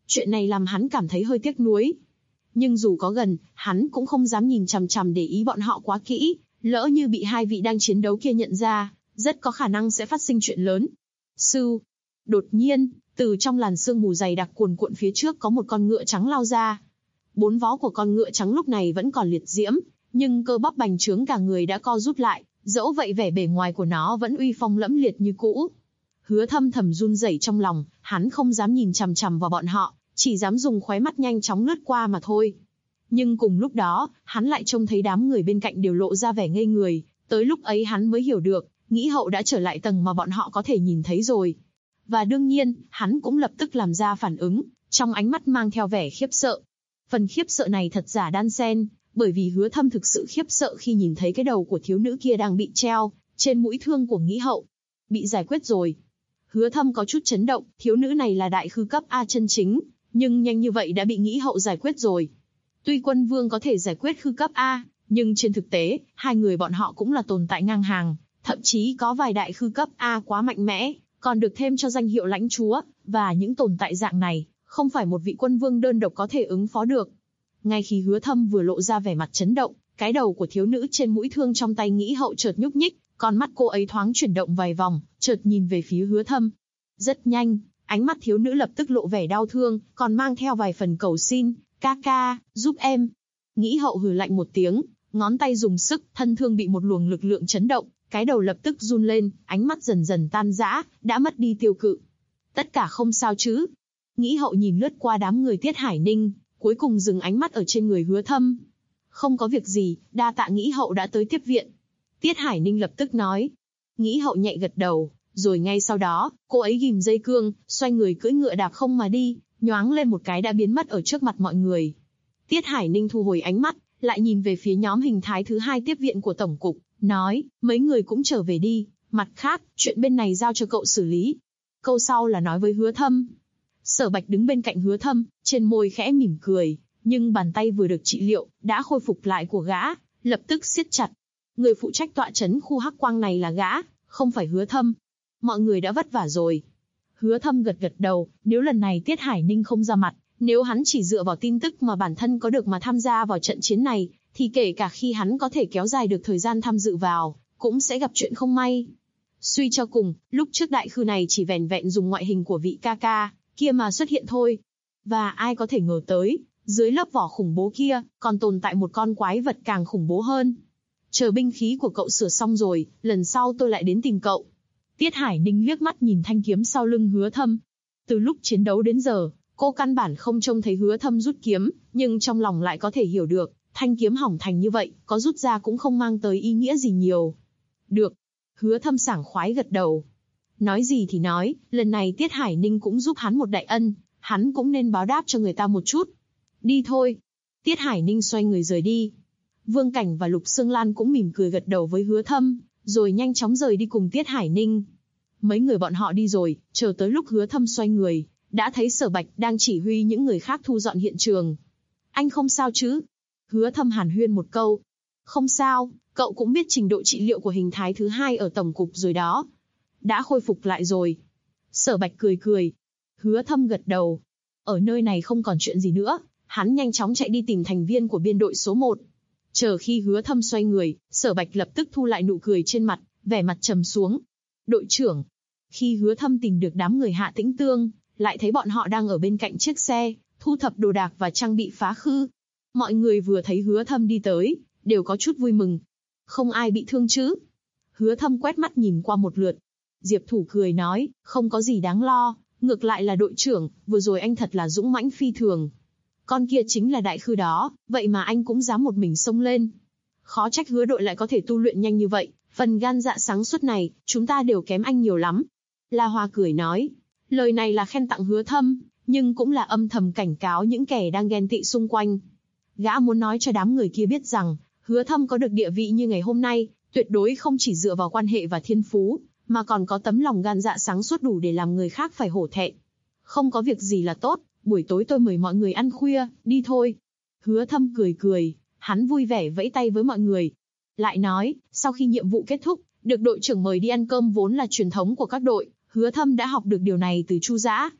Chuyện này làm hắn cảm thấy hơi tiếc nuối. Nhưng dù có gần, hắn cũng không dám nhìn chằm chằm để ý bọn họ quá kỹ, lỡ như bị hai vị đang chiến đấu kia nhận ra, rất có khả năng sẽ phát sinh chuyện lớn. Sư, đột nhiên, từ trong làn sương mù dày đặc cuồn cuộn phía trước có một con ngựa trắng lao ra. Bốn vó của con ngựa trắng lúc này vẫn còn liệt diễm, nhưng cơ bắp bành trướng cả người đã co rút lại, dẫu vậy vẻ bề ngoài của nó vẫn uy phong lẫm liệt như cũ. Hứa Thâm thầm run rẩy trong lòng, hắn không dám nhìn chằm chằm vào bọn họ, chỉ dám dùng khóe mắt nhanh chóng lướt qua mà thôi. Nhưng cùng lúc đó, hắn lại trông thấy đám người bên cạnh đều lộ ra vẻ ngây người, tới lúc ấy hắn mới hiểu được, Nghĩ Hậu đã trở lại tầng mà bọn họ có thể nhìn thấy rồi. Và đương nhiên, hắn cũng lập tức làm ra phản ứng, trong ánh mắt mang theo vẻ khiếp sợ. Phần khiếp sợ này thật giả đan xen, bởi vì Hứa Thâm thực sự khiếp sợ khi nhìn thấy cái đầu của thiếu nữ kia đang bị treo trên mũi thương của Nghĩ Hậu. Bị giải quyết rồi. Hứa Thâm có chút chấn động, thiếu nữ này là đại khư cấp A chân chính, nhưng nhanh như vậy đã bị Nghĩ Hậu giải quyết rồi. Tuy Quân Vương có thể giải quyết khư cấp A, nhưng trên thực tế, hai người bọn họ cũng là tồn tại ngang hàng, thậm chí có vài đại khư cấp A quá mạnh mẽ, còn được thêm cho danh hiệu lãnh chúa, và những tồn tại dạng này, không phải một vị Quân Vương đơn độc có thể ứng phó được. Ngay khi Hứa Thâm vừa lộ ra vẻ mặt chấn động, cái đầu của thiếu nữ trên mũi thương trong tay Nghĩ Hậu chợt nhúc nhích, con mắt cô ấy thoáng chuyển động vài vòng, chợt nhìn về phía Hứa Thâm. Rất nhanh, ánh mắt thiếu nữ lập tức lộ vẻ đau thương, còn mang theo vài phần cầu xin, ca ca, giúp em. Nghĩ Hậu hừ lạnh một tiếng, ngón tay dùng sức, thân thương bị một luồng lực lượng chấn động, cái đầu lập tức run lên, ánh mắt dần dần tan rã, đã mất đi tiêu cự. Tất cả không sao chứ? Nghĩ Hậu nhìn lướt qua đám người Tiết Hải Ninh, cuối cùng dừng ánh mắt ở trên người Hứa Thâm. Không có việc gì, đa tạ Nghĩ Hậu đã tới tiếp viện. Tiết Hải Ninh lập tức nói. Nghĩ Hậu nhẹ gật đầu, rồi ngay sau đó, cô ấy ghim dây cương, xoay người cưỡi ngựa đạp không mà đi, nhoáng lên một cái đã biến mất ở trước mặt mọi người. Tiết Hải Ninh thu hồi ánh mắt, lại nhìn về phía nhóm hình thái thứ hai tiếp viện của tổng cục, nói, mấy người cũng trở về đi, mặt khác, chuyện bên này giao cho cậu xử lý. Câu sau là nói với Hứa Thâm. Sở Bạch đứng bên cạnh Hứa Thâm, trên môi khẽ mỉm cười, nhưng bàn tay vừa được trị liệu, đã khôi phục lại của gã, lập tức siết chặt. Người phụ trách tọa trấn khu hắc quang này là gã, không phải Hứa Thâm. Mọi người đã vất vả rồi. Hứa Thâm gật gật đầu, nếu lần này Tiết Hải Ninh không ra mặt, nếu hắn chỉ dựa vào tin tức mà bản thân có được mà tham gia vào trận chiến này, thì kể cả khi hắn có thể kéo dài được thời gian tham dự vào, cũng sẽ gặp chuyện không may. Suy cho cùng, lúc trước đại khư này chỉ vẻn vẹn dùng ngoại hình của vị ca ca kia mà xuất hiện thôi. Và ai có thể ngờ tới, dưới lớp vỏ khủng bố kia, còn tồn tại một con quái vật càng khủng bố hơn. Chờ binh khí của cậu sửa xong rồi, lần sau tôi lại đến tìm cậu. Tiết Hải Ninh liếc mắt nhìn thanh kiếm sau lưng Hứa Thâm. Từ lúc chiến đấu đến giờ, cô căn bản không trông thấy Hứa Thâm rút kiếm, nhưng trong lòng lại có thể hiểu được, thanh kiếm hỏng thành như vậy, có rút ra cũng không mang tới ý nghĩa gì nhiều. Được. Hứa Thâm sảng khoái gật đầu. Nói gì thì nói, lần này Tiết Hải Ninh cũng giúp hắn một đại ân, hắn cũng nên báo đáp cho người ta một chút. Đi thôi. Tiết Hải Ninh xoay người rời đi. Vương Cảnh và Lục Sương Lan cũng mỉm cười gật đầu với Hứa Thâm, rồi nhanh chóng rời đi cùng Tiết Hải Ninh. Mấy người bọn họ đi rồi, chờ tới lúc Hứa Thâm xoay người, đã thấy Sở Bạch đang chỉ huy những người khác thu dọn hiện trường. Anh không sao chứ? Hứa Thâm hàn huyên một câu. Không sao, cậu cũng biết trình độ trị liệu của hình thái thứ hai ở tổng cục rồi đó. Đã khôi phục lại rồi. Sở Bạch cười cười. Hứa Thâm gật đầu. Ở nơi này không còn chuyện gì nữa, hắn nhanh chóng chạy đi tìm thành viên của biên đội số 1. Chờ khi Hứa Thâm xoay người, Sở Bạch lập tức thu lại nụ cười trên mặt, vẻ mặt trầm xuống. Đội trưởng. Khi Hứa Thâm tìm được đám người Hạ Tĩnh Tương, lại thấy bọn họ đang ở bên cạnh chiếc xe, thu thập đồ đạc và trang bị phá khư. Mọi người vừa thấy Hứa Thâm đi tới, đều có chút vui mừng. Không ai bị thương chứ? Hứa Thâm quét mắt nhìn qua một lượt. Diệp Thủ cười nói, không có gì đáng lo, ngược lại là đội trưởng, vừa rồi anh thật là dũng mãnh phi thường. Con kia chính là đại khư đó, vậy mà anh cũng dám một mình xông lên. Khó trách Hứa đội lại có thể tu luyện nhanh như vậy, phần gan dạ sáng suốt này, chúng ta đều kém anh nhiều lắm. La Hoa cười nói, lời này là khen tặng Hứa Thâm, nhưng cũng là âm thầm cảnh cáo những kẻ đang ghen tị xung quanh. Gã muốn nói cho đám người kia biết rằng, Hứa Thâm có được địa vị như ngày hôm nay, tuyệt đối không chỉ dựa vào quan hệ và thiên phú, mà còn có tấm lòng gan dạ sáng suốt đủ để làm người khác phải hổ thẹn. Không có việc gì là tốt, buổi tối tôi mời mọi người ăn khuya, đi thôi. Hứa Thâm cười cười, hắn vui vẻ vẫy tay với mọi người. Lại nói, sau khi nhiệm vụ kết thúc, được đội trưởng mời đi ăn cơm vốn là truyền thống của các đội, Hứa Thâm đã học được điều này từ Chu Dã.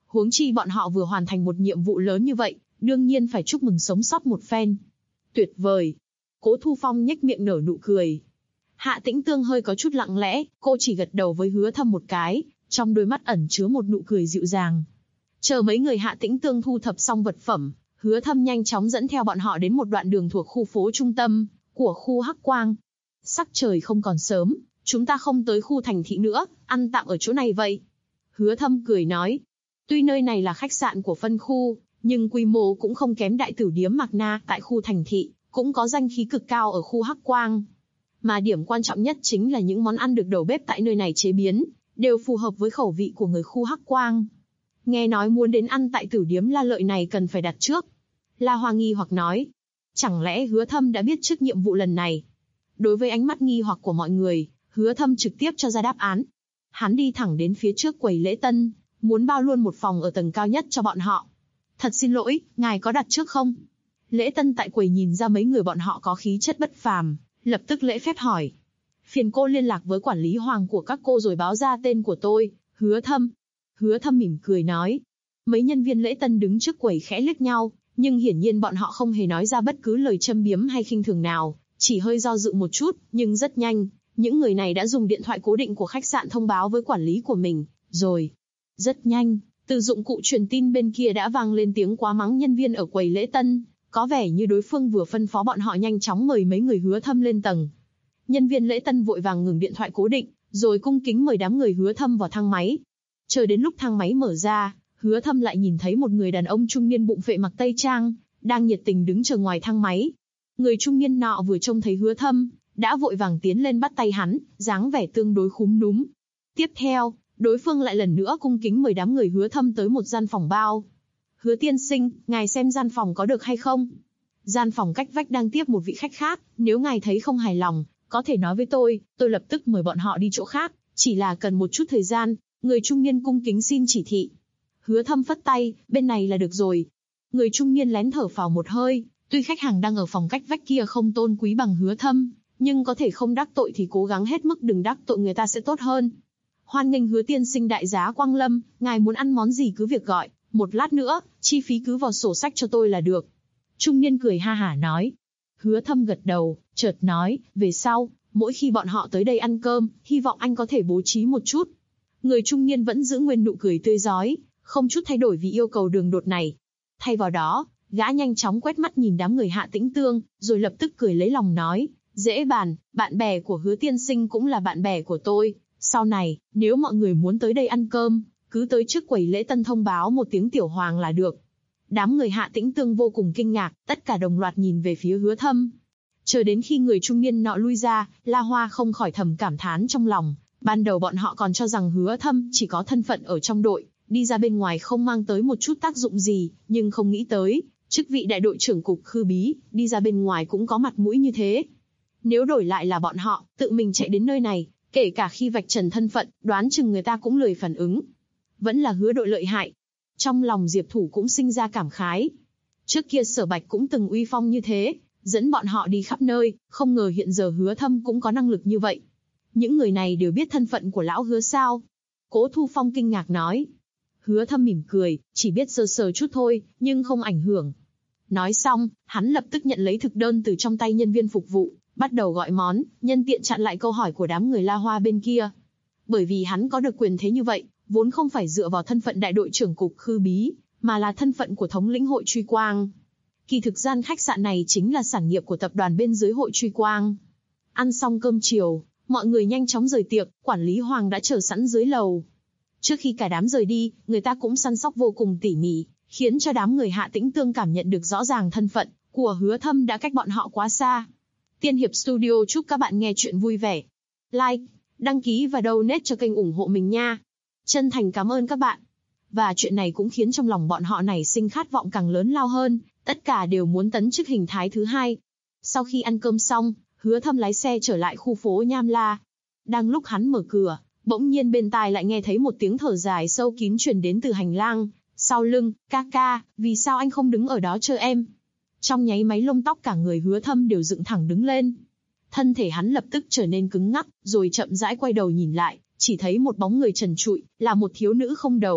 Huống chi bọn họ vừa hoàn thành một nhiệm vụ lớn như vậy, đương nhiên phải chúc mừng sống sót một phen. Tuyệt vời. Cố Thu Phong nhếch miệng nở nụ cười. Hạ Tĩnh Tương hơi có chút lặng lẽ, cô chỉ gật đầu với Hứa Thâm một cái, trong đôi mắt ẩn chứa một nụ cười dịu dàng. Chờ mấy người Hạ Tĩnh Tương thu thập xong vật phẩm, Hứa Thâm nhanh chóng dẫn theo bọn họ đến một đoạn đường thuộc khu phố trung tâm của khu Hắc Quang. Sắc trời không còn sớm, chúng ta không tới khu thành thị nữa, ăn tạm ở chỗ này vậy. Hứa Thâm cười nói. Tuy nơi này là khách sạn của phân khu, nhưng quy mô cũng không kém đại tử điếm Mạc Na tại khu thành thị, cũng có danh khí cực cao ở khu Hắc Quang. Mà điểm quan trọng nhất chính là những món ăn được đầu bếp tại nơi này chế biến, đều phù hợp với khẩu vị của người khu Hắc Quang. Nghe nói muốn đến ăn tại tử điếm La Lợi này cần phải đặt trước. La Hoa nghi hoặc nói. Chẳng lẽ Hứa Thâm đã biết trước nhiệm vụ lần này? Đối với ánh mắt nghi hoặc của mọi người, Hứa Thâm trực tiếp cho ra đáp án. Hắn đi thẳng đến phía trước quầy lễ tân, muốn bao luôn một phòng ở tầng cao nhất cho bọn họ. Thật xin lỗi, ngài có đặt trước không? Lễ tân tại quầy nhìn ra mấy người bọn họ có khí chất bất phàm, lập tức lễ phép hỏi. Phiền cô liên lạc với quản lý Hoàng của các cô rồi báo ra tên của tôi, Hứa Thâm. Hứa Thâm mỉm cười nói. Mấy nhân viên lễ tân đứng trước quầy khẽ liếc nhau, nhưng hiển nhiên bọn họ không hề nói ra bất cứ lời châm biếm hay khinh thường nào, chỉ hơi do dự một chút, nhưng rất nhanh, những người này đã dùng điện thoại cố định của khách sạn thông báo với quản lý của mình, rồi. Rất nhanh, từ dụng cụ truyền tin bên kia đã vang lên tiếng quá mắng nhân viên ở quầy lễ tân, có vẻ như đối phương vừa phân phó bọn họ nhanh chóng mời mấy người Hứa Thâm lên tầng. Nhân viên lễ tân vội vàng ngừng điện thoại cố định, rồi cung kính mời đám người Hứa Thâm vào thang máy. Chờ đến lúc thang máy mở ra, Hứa Thâm lại nhìn thấy một người đàn ông trung niên bụng phệ mặc tây trang, đang nhiệt tình đứng chờ ngoài thang máy. Người trung niên nọ vừa trông thấy Hứa Thâm, đã vội vàng tiến lên bắt tay hắn, dáng vẻ tương đối khúm núm. Tiếp theo, đối phương lại lần nữa cung kính mời đám người Hứa Thâm tới một gian phòng bao. Hứa tiên sinh, ngài xem gian phòng có được hay không? Gian phòng cách vách đang tiếp một vị khách khác, nếu ngài thấy không hài lòng, có thể nói với tôi lập tức mời bọn họ đi chỗ khác, chỉ là cần một chút thời gian. Người trung niên cung kính xin chỉ thị. Hứa Thâm phất tay, bên này là được rồi. Người trung niên lén thở phào một hơi, tuy khách hàng đang ở phòng cách vách kia không tôn quý bằng Hứa Thâm, nhưng có thể không đắc tội thì cố gắng hết mức đừng đắc tội người ta sẽ tốt hơn. Hoan nghênh Hứa tiên sinh đại giá quang lâm, ngài muốn ăn món gì cứ việc gọi, một lát nữa, chi phí cứ vào sổ sách cho tôi là được. Trung niên cười ha hả nói. Hứa Thâm gật đầu, chợt nói, về sau, mỗi khi bọn họ tới đây ăn cơm, hy vọng anh có thể bố trí một chút. Người trung niên vẫn giữ nguyên nụ cười tươi rói, không chút thay đổi vì yêu cầu đường đột này. Thay vào đó, gã nhanh chóng quét mắt nhìn đám người Hạ Tĩnh Tương, rồi lập tức cười lấy lòng nói, dễ bàn, bạn bè của Hứa tiên sinh cũng là bạn bè của tôi. Sau này, nếu mọi người muốn tới đây ăn cơm, cứ tới trước quầy lễ tân thông báo một tiếng tiểu hoàng là được. Đám người Hạ Tĩnh Tương vô cùng kinh ngạc, tất cả đồng loạt nhìn về phía Hứa Thâm. Chờ đến khi người trung niên nọ lui ra, La Hoa không khỏi thầm cảm thán trong lòng. Ban đầu bọn họ còn cho rằng Hứa Thâm chỉ có thân phận ở trong đội, đi ra bên ngoài không mang tới một chút tác dụng gì, nhưng không nghĩ tới, chức vị đại đội trưởng cục Khư Bí, đi ra bên ngoài cũng có mặt mũi như thế. Nếu đổi lại là bọn họ, tự mình chạy đến nơi này, kể cả khi vạch trần thân phận, đoán chừng người ta cũng lười phản ứng. Vẫn là Hứa đội lợi hại. Trong lòng Diệp Thủ cũng sinh ra cảm khái. Trước kia Sở Bạch cũng từng uy phong như thế, dẫn bọn họ đi khắp nơi, không ngờ hiện giờ Hứa Thâm cũng có năng lực như vậy. Những người này đều biết thân phận của lão Hứa sao? Cố Thu Phong kinh ngạc nói. Hứa Thâm mỉm cười, chỉ biết sơ sơ chút thôi, nhưng không ảnh hưởng. Nói xong, hắn lập tức nhận lấy thực đơn từ trong tay nhân viên phục vụ, bắt đầu gọi món, nhân tiện chặn lại câu hỏi của đám người La Hoa bên kia. Bởi vì hắn có được quyền thế như vậy, vốn không phải dựa vào thân phận đại đội trưởng cục Khư Bí, mà là thân phận của thống lĩnh hội Truy Quang. Kỳ thực gian khách sạn này chính là sản nghiệp của tập đoàn bên dưới hội Truy Quang. Ăn xong cơm chiều, mọi người nhanh chóng rời tiệc, quản lý Hoàng đã chờ sẵn dưới lầu. Trước khi cả đám rời đi, người ta cũng săn sóc vô cùng tỉ mỉ, khiến cho đám người Hạ Tĩnh Tương cảm nhận được rõ ràng thân phận của Hứa Thâm đã cách bọn họ quá xa. Tiên Hiệp Studio chúc các bạn nghe chuyện vui vẻ. Like, đăng ký và donate cho kênh ủng hộ mình nha. Chân thành cảm ơn các bạn. Và chuyện này cũng khiến trong lòng bọn họ nảy sinh khát vọng càng lớn lao hơn, tất cả đều muốn tấn chức hình thái thứ hai. Sau khi ăn cơm xong, Hứa Thâm lái xe trở lại khu phố Nham La. Đang lúc hắn mở cửa, bỗng nhiên bên tai lại nghe thấy một tiếng thở dài sâu kín truyền đến từ hành lang sau lưng. Ca ca, vì sao anh không đứng ở đó chờ em? Trong nháy máy lông tóc cả người Hứa Thâm đều dựng thẳng đứng lên. Thân thể hắn lập tức trở nên cứng ngắc, rồi chậm rãi quay đầu nhìn lại, chỉ thấy một bóng người trần trụi, là một thiếu nữ không đầu,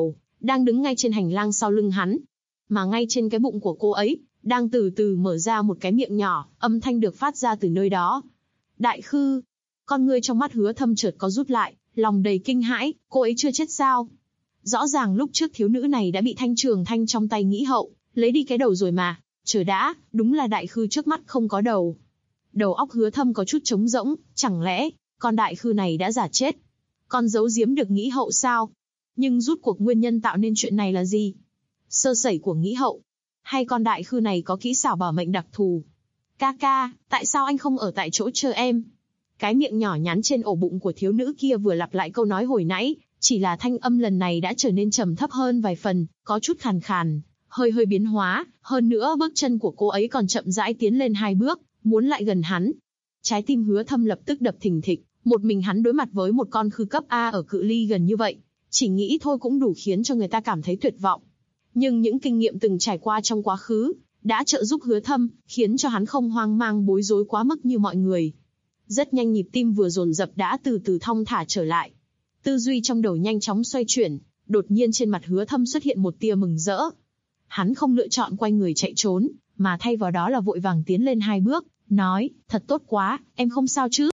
đang đứng ngay trên hành lang sau lưng hắn. Mà ngay trên cái bụng của cô ấy, đang từ từ mở ra một cái miệng nhỏ, âm thanh được phát ra từ nơi đó. Đại Khư, con ngươi trong mắt Hứa Thâm chợt có rút lại, lòng đầy kinh hãi, cô ấy chưa chết sao? Rõ ràng lúc trước thiếu nữ này đã bị thanh trường thanh trong tay nghĩ hậu, lấy đi cái đầu rồi mà. Chờ đã, đúng là Đại Khư trước mắt không có đầu. Đầu óc Hứa Thâm có chút trống rỗng, chẳng lẽ con Đại Khư này đã giả chết? Con giấu giếm được nghĩ hậu sao? Nhưng rút cuộc nguyên nhân tạo nên chuyện này là gì? Sơ sẩy của nghĩ hậu? Hay con Đại Khư này có kỹ xảo bảo mệnh đặc thù? Ca ca, tại sao anh không ở tại chỗ chờ em? Cái miệng nhỏ nhắn trên ổ bụng của thiếu nữ kia vừa lặp lại câu nói hồi nãy, chỉ là thanh âm lần này đã trở nên trầm thấp hơn vài phần, có chút khàn khàn, hơi hơi biến hóa, hơn nữa bước chân của cô ấy còn chậm rãi tiến lên 2 bước, muốn lại gần hắn. Trái tim Hứa Thâm lập tức đập thình thịch, một mình hắn đối mặt với một con khư cấp A ở cự ly gần như vậy, chỉ nghĩ thôi cũng đủ khiến cho người ta cảm thấy tuyệt vọng. Nhưng những kinh nghiệm từng trải qua trong quá khứ, đã trợ giúp Hứa Thâm, khiến cho hắn không hoang mang bối rối quá mức như mọi người. Rất nhanh nhịp tim vừa dồn dập đã từ từ thong thả trở lại. Tư duy trong đầu nhanh chóng xoay chuyển, đột nhiên trên mặt Hứa Thâm xuất hiện một tia mừng rỡ. Hắn không lựa chọn quay người chạy trốn, mà thay vào đó là vội vàng tiến lên 2 bước, nói, thật tốt quá, em không sao chứ?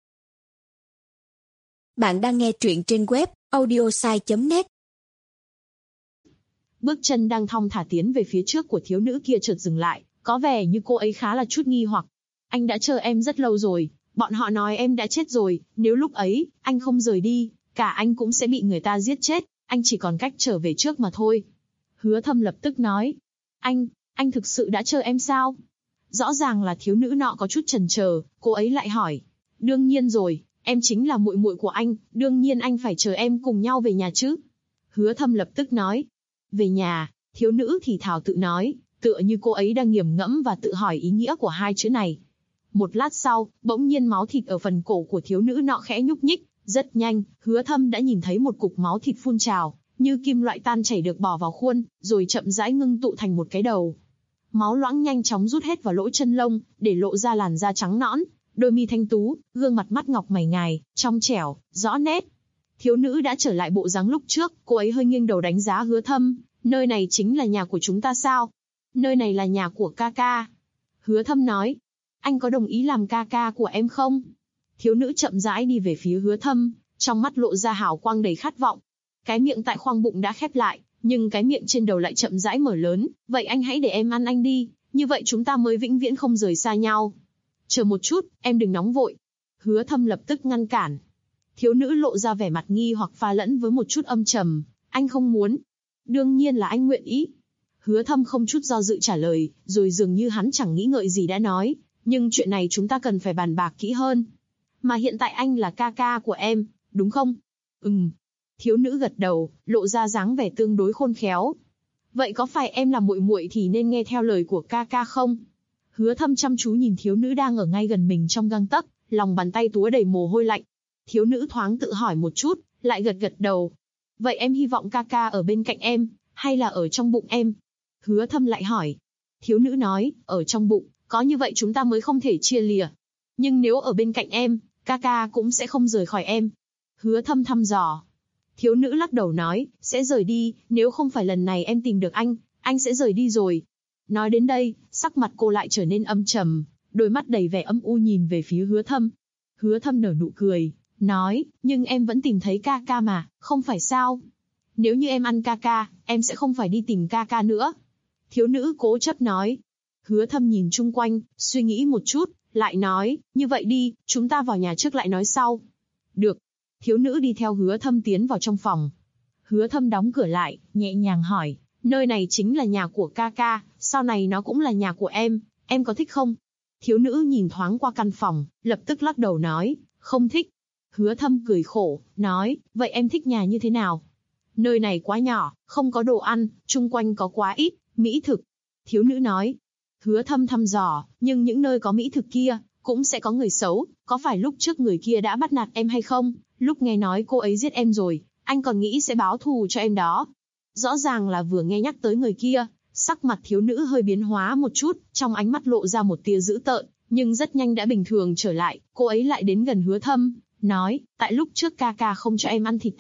Bạn đang nghe truyện trên web audiosai.net. Bước chân đang thong thả tiến về phía trước của thiếu nữ kia chợt dừng lại, có vẻ như cô ấy khá là chút nghi hoặc. Anh đã chờ em rất lâu rồi, bọn họ nói em đã chết rồi, nếu lúc ấy, anh không rời đi, cả anh cũng sẽ bị người ta giết chết, anh chỉ còn cách trở về trước mà thôi. Hứa Thâm lập tức nói, anh thực sự đã chờ em sao? Rõ ràng là thiếu nữ nọ có chút chần chờ, cô ấy lại hỏi, đương nhiên rồi, em chính là muội muội của anh, đương nhiên anh phải chờ em cùng nhau về nhà chứ. Hứa Thâm lập tức nói, về nhà, thiếu nữ thì thào tự nói, tựa như cô ấy đang nghiền ngẫm và tự hỏi ý nghĩa của 2 chữ này. Một lát sau, bỗng nhiên máu thịt ở phần cổ của thiếu nữ nọ khẽ nhúc nhích, rất nhanh, Hứa Thâm đã nhìn thấy một cục máu thịt phun trào, như kim loại tan chảy được bỏ vào khuôn, rồi chậm rãi ngưng tụ thành một cái đầu. Máu loãng nhanh chóng rút hết vào lỗ chân lông, để lộ ra làn da trắng nõn, đôi mi thanh tú, gương mặt mắt ngọc mày ngài, trong trẻo, rõ nét. Thiếu nữ đã trở lại bộ dáng lúc trước, cô ấy hơi nghiêng đầu đánh giá Hứa Thâm, nơi này chính là nhà của chúng ta sao? Nơi này là nhà của ca ca. Hứa Thâm nói, anh có đồng ý làm ca ca của em không? Thiếu nữ chậm rãi đi về phía Hứa Thâm, trong mắt lộ ra hào quang đầy khát vọng. Cái miệng tại khoang bụng đã khép lại, nhưng cái miệng trên đầu lại chậm rãi mở lớn. Vậy anh hãy để em ăn anh đi, như vậy chúng ta mới vĩnh viễn không rời xa nhau. Chờ một chút, em đừng nóng vội. Hứa Thâm lập tức ngăn cản. Thiếu nữ lộ ra vẻ mặt nghi hoặc pha lẫn với một chút âm trầm. Anh không muốn. Đương nhiên là anh nguyện ý. Hứa Thâm không chút do dự trả lời, rồi dường như hắn chẳng nghĩ ngợi gì đã nói. Nhưng chuyện này chúng ta cần phải bàn bạc kỹ hơn. Mà hiện tại anh là ca ca của em, đúng không? Thiếu nữ gật đầu, lộ ra dáng vẻ tương đối khôn khéo. Vậy có phải em là muội muội thì nên nghe theo lời của ca ca không? Hứa Thâm chăm chú nhìn thiếu nữ đang ở ngay gần mình trong gang tấc, lòng bàn tay túa đầy mồ hôi lạnh. Thiếu nữ thoáng tự hỏi một chút, lại gật gật đầu. Vậy em hy vọng ca ca ở bên cạnh em, hay là ở trong bụng em? Hứa Thâm lại hỏi. Thiếu nữ nói, ở trong bụng, có như vậy chúng ta mới không thể chia lìa. Nhưng nếu ở bên cạnh em, ca ca cũng sẽ không rời khỏi em. Hứa Thâm thăm dò. Thiếu nữ lắc đầu nói, sẽ rời đi, nếu không phải lần này em tìm được anh sẽ rời đi rồi. Nói đến đây, sắc mặt cô lại trở nên âm trầm, đôi mắt đầy vẻ âm u nhìn về phía Hứa Thâm. Hứa Thâm nở nụ cười, nói, nhưng em vẫn tìm thấy ca ca mà, không phải sao? Nếu như em ăn ca ca, em sẽ không phải đi tìm ca ca nữa. Thiếu nữ cố chấp nói. Hứa Thâm nhìn chung quanh, suy nghĩ một chút, lại nói, như vậy đi, chúng ta vào nhà trước lại nói sau. Được. Thiếu nữ đi theo Hứa Thâm tiến vào trong phòng. Hứa Thâm đóng cửa lại, nhẹ nhàng hỏi, nơi này chính là nhà của ca ca, sau này nó cũng là nhà của em có thích không? Thiếu nữ nhìn thoáng qua căn phòng, lập tức lắc đầu nói, không thích. Hứa Thâm cười khổ, nói, vậy em thích nhà như thế nào? Nơi này quá nhỏ, không có đồ ăn, chung quanh có quá ít mỹ thực. Thiếu nữ nói. Hứa Thâm thăm dò, nhưng những nơi có mỹ thực kia, cũng sẽ có người xấu, có phải lúc trước người kia đã bắt nạt em hay không? Lúc nghe nói cô ấy giết em rồi, anh còn nghĩ sẽ báo thù cho em đó. Rõ ràng là vừa nghe nhắc tới người kia, sắc mặt thiếu nữ hơi biến hóa một chút, trong ánh mắt lộ ra một tia dữ tợn, nhưng rất nhanh đã bình thường trở lại, cô ấy lại đến gần Hứa Thâm, nói, tại lúc trước ca ca không cho em ăn thịt anh,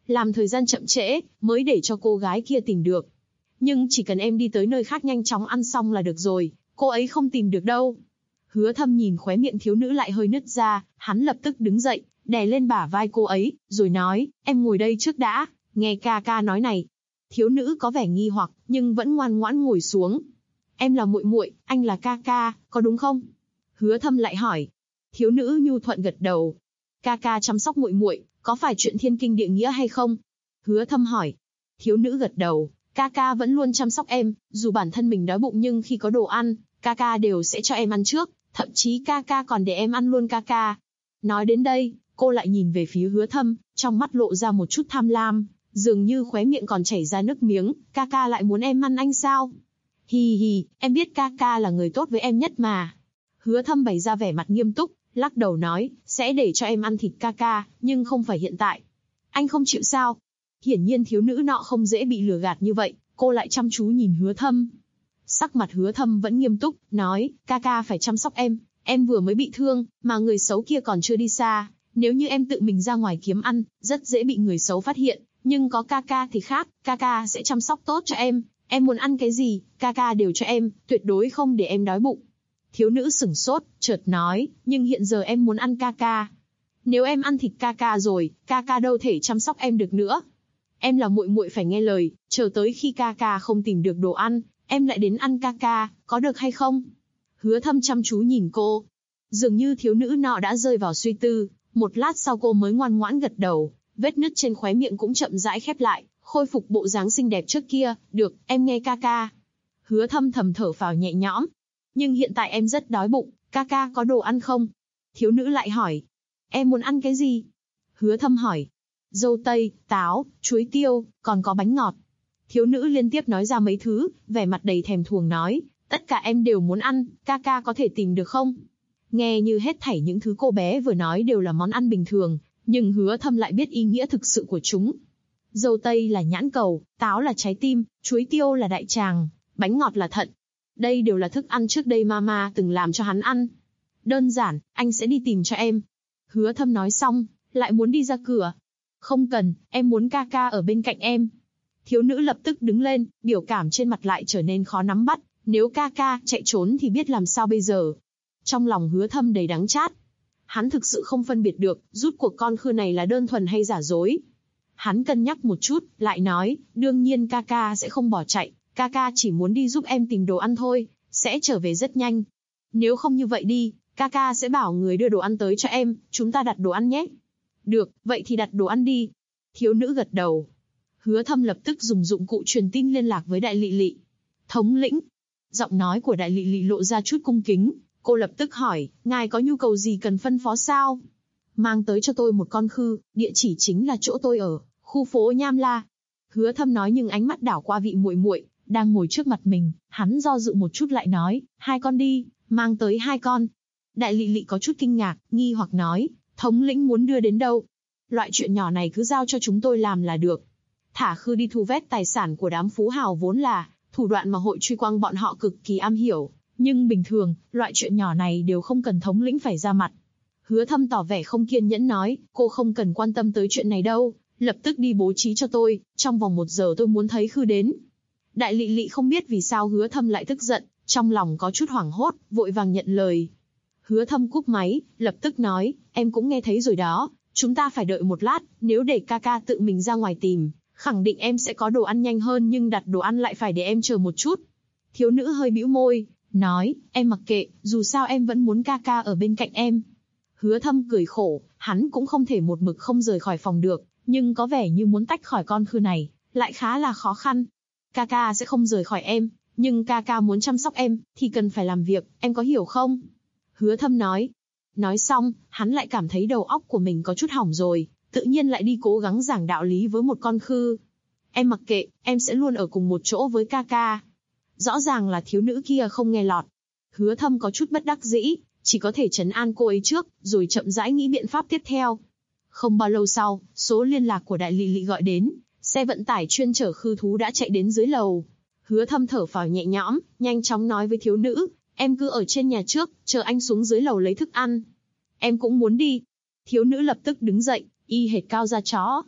làm thời gian chậm trễ, mới để cho cô gái kia tìm được. Nhưng chỉ cần em đi tới nơi khác nhanh chóng ăn xong là được rồi, cô ấy không tìm được đâu. Hứa Thâm nhìn khóe miệng thiếu nữ lại hơi nứt ra, hắn lập tức đứng dậy, đè lên bả vai cô ấy, rồi nói, em ngồi đây trước đã, nghe ca ca nói này. Thiếu nữ có vẻ nghi hoặc, nhưng vẫn ngoan ngoãn ngồi xuống. Em là muội muội, anh là ca ca, có đúng không? Hứa Thâm lại hỏi. Thiếu nữ nhu thuận gật đầu. Ca ca chăm sóc muội muội, có phải chuyện thiên kinh địa nghĩa hay không? Hứa Thâm hỏi. Thiếu nữ gật đầu. Ca ca vẫn luôn chăm sóc em, dù bản thân mình đói bụng nhưng khi có đồ ăn, ca ca đều sẽ cho em ăn trước, thậm chí ca ca còn để em ăn luôn ca ca. Nói đến đây, cô lại nhìn về phía Hứa Thâm, trong mắt lộ ra một chút tham lam, dường như khóe miệng còn chảy ra nước miếng, ca ca lại muốn em ăn anh sao? Hì hì, em biết ca ca là người tốt với em nhất mà. Hứa Thâm bày ra vẻ mặt nghiêm túc, lắc đầu nói, sẽ để cho em ăn thịt ca ca, nhưng không phải hiện tại. Anh không chịu sao? Hiển nhiên thiếu nữ nọ không dễ bị lừa gạt như vậy, cô lại chăm chú nhìn Hứa Thâm. Sắc mặt Hứa Thâm vẫn nghiêm túc, nói, ca ca phải chăm sóc em vừa mới bị thương, mà người xấu kia còn chưa đi xa. Nếu như em tự mình ra ngoài kiếm ăn, rất dễ bị người xấu phát hiện, nhưng có ca ca thì khác, ca ca sẽ chăm sóc tốt cho em muốn ăn cái gì, ca ca đều cho em, tuyệt đối không để em đói bụng. Thiếu nữ sửng sốt, chợt nói, nhưng hiện giờ em muốn ăn ca ca. Nếu em ăn thịt ca ca rồi, ca ca đâu thể chăm sóc em được nữa. Em là muội muội phải nghe lời, chờ tới khi ca ca không tìm được đồ ăn, em lại đến ăn ca ca, có được hay không? Hứa Thâm chăm chú nhìn cô. Dường như thiếu nữ nọ đã rơi vào suy tư, một lát sau cô mới ngoan ngoãn gật đầu, vết nứt trên khóe miệng cũng chậm rãi khép lại, khôi phục bộ dáng xinh đẹp trước kia, được, em nghe ca ca. Hứa Thâm thầm thở phào nhẹ nhõm. Nhưng hiện tại em rất đói bụng, ca ca có đồ ăn không? Thiếu nữ lại hỏi. Em muốn ăn cái gì? Hứa Thâm hỏi. Dâu tây, táo, chuối tiêu, còn có bánh ngọt. Thiếu nữ liên tiếp nói ra mấy thứ, vẻ mặt đầy thèm thuồng nói, tất cả em đều muốn ăn, ca ca có thể tìm được không? Nghe như hết thảy những thứ cô bé vừa nói đều là món ăn bình thường, nhưng Hứa Thâm lại biết ý nghĩa thực sự của chúng. Dâu tây là nhãn cầu, táo là trái tim, chuối tiêu là đại tràng, bánh ngọt là thận. Đây đều là thức ăn trước đây mama từng làm cho hắn ăn. Đơn giản, anh sẽ đi tìm cho em. Hứa Thâm nói xong, lại muốn đi ra cửa. Không cần, em muốn ca ca ở bên cạnh em. Thiếu nữ lập tức đứng lên, biểu cảm trên mặt lại trở nên khó nắm bắt. Nếu ca ca chạy trốn thì biết làm sao bây giờ. Trong lòng Hứa Thâm đầy đắng chát. Hắn thực sự không phân biệt được, rút cuộc con khư này là đơn thuần hay giả dối. Hắn cân nhắc một chút, lại nói, đương nhiên ca ca sẽ không bỏ chạy. Ca ca chỉ muốn đi giúp em tìm đồ ăn thôi, sẽ trở về rất nhanh. Nếu không như vậy đi, ca ca sẽ bảo người đưa đồ ăn tới cho em, chúng ta đặt đồ ăn nhé. Được, vậy thì đặt đồ ăn đi. Thiếu nữ gật đầu. Hứa Thâm lập tức dùng dụng cụ truyền tin liên lạc với Đại Lị Lị. Thống lĩnh. Giọng nói của Đại Lị Lị lộ ra chút cung kính. Cô lập tức hỏi, ngài có nhu cầu gì cần phân phó sao? Mang tới cho tôi một con khư, địa chỉ chính là chỗ tôi ở, khu phố Nham La. Hứa Thâm nói nhưng ánh mắt đảo qua vị muội muội đang ngồi trước mặt mình, hắn do dự một chút lại nói, 2 con đi, mang tới 2 con. Đại Lị Lị có chút kinh ngạc, nghi hoặc nói, thống lĩnh muốn đưa đến đâu? Loại chuyện nhỏ này cứ giao cho chúng tôi làm là được. Thả khư đi thu vét tài sản của đám phú hào vốn là thủ đoạn mà hội truy quang bọn họ cực kỳ am hiểu, nhưng bình thường, loại chuyện nhỏ này đều không cần thống lĩnh phải ra mặt. Hứa Thâm tỏ vẻ không kiên nhẫn nói, cô không cần quan tâm tới chuyện này đâu, lập tức đi bố trí cho tôi, trong vòng 1 giờ tôi muốn thấy khư đến. Đại Lị Lị không biết vì sao Hứa Thâm lại tức giận, trong lòng có chút hoảng hốt, vội vàng nhận lời. Hứa Thâm cúp máy, lập tức nói, em cũng nghe thấy rồi đó, chúng ta phải đợi một lát, nếu để ca ca tự mình ra ngoài tìm, khẳng định em sẽ có đồ ăn nhanh hơn nhưng đặt đồ ăn lại phải để em chờ một chút. Thiếu nữ hơi bĩu môi, nói, em mặc kệ, dù sao em vẫn muốn ca ca ở bên cạnh em. Hứa Thâm cười khổ, hắn cũng không thể một mực không rời khỏi phòng được, nhưng có vẻ như muốn tách khỏi con khư này, lại khá là khó khăn. Ca ca sẽ không rời khỏi em, nhưng ca ca muốn chăm sóc em, thì cần phải làm việc, em có hiểu không? Hứa Thâm nói. Nói xong, hắn lại cảm thấy đầu óc của mình có chút hỏng rồi, tự nhiên lại đi cố gắng giảng đạo lý với một con khư. Em mặc kệ, em sẽ luôn ở cùng một chỗ với ca ca. Rõ ràng là thiếu nữ kia không nghe lọt. Hứa Thâm có chút bất đắc dĩ, chỉ có thể trấn an cô ấy trước, rồi chậm rãi nghĩ biện pháp tiếp theo. Không bao lâu sau, số liên lạc của Đại Lị Lị gọi đến, xe vận tải chuyên chở khư thú đã chạy đến dưới lầu. Hứa Thâm thở phào nhẹ nhõm, nhanh chóng nói với thiếu nữ, em cứ ở trên nhà trước, chờ anh xuống dưới lầu lấy thức ăn. Em cũng muốn đi. Thiếu nữ lập tức đứng dậy, y hệt Cao Gia Chó.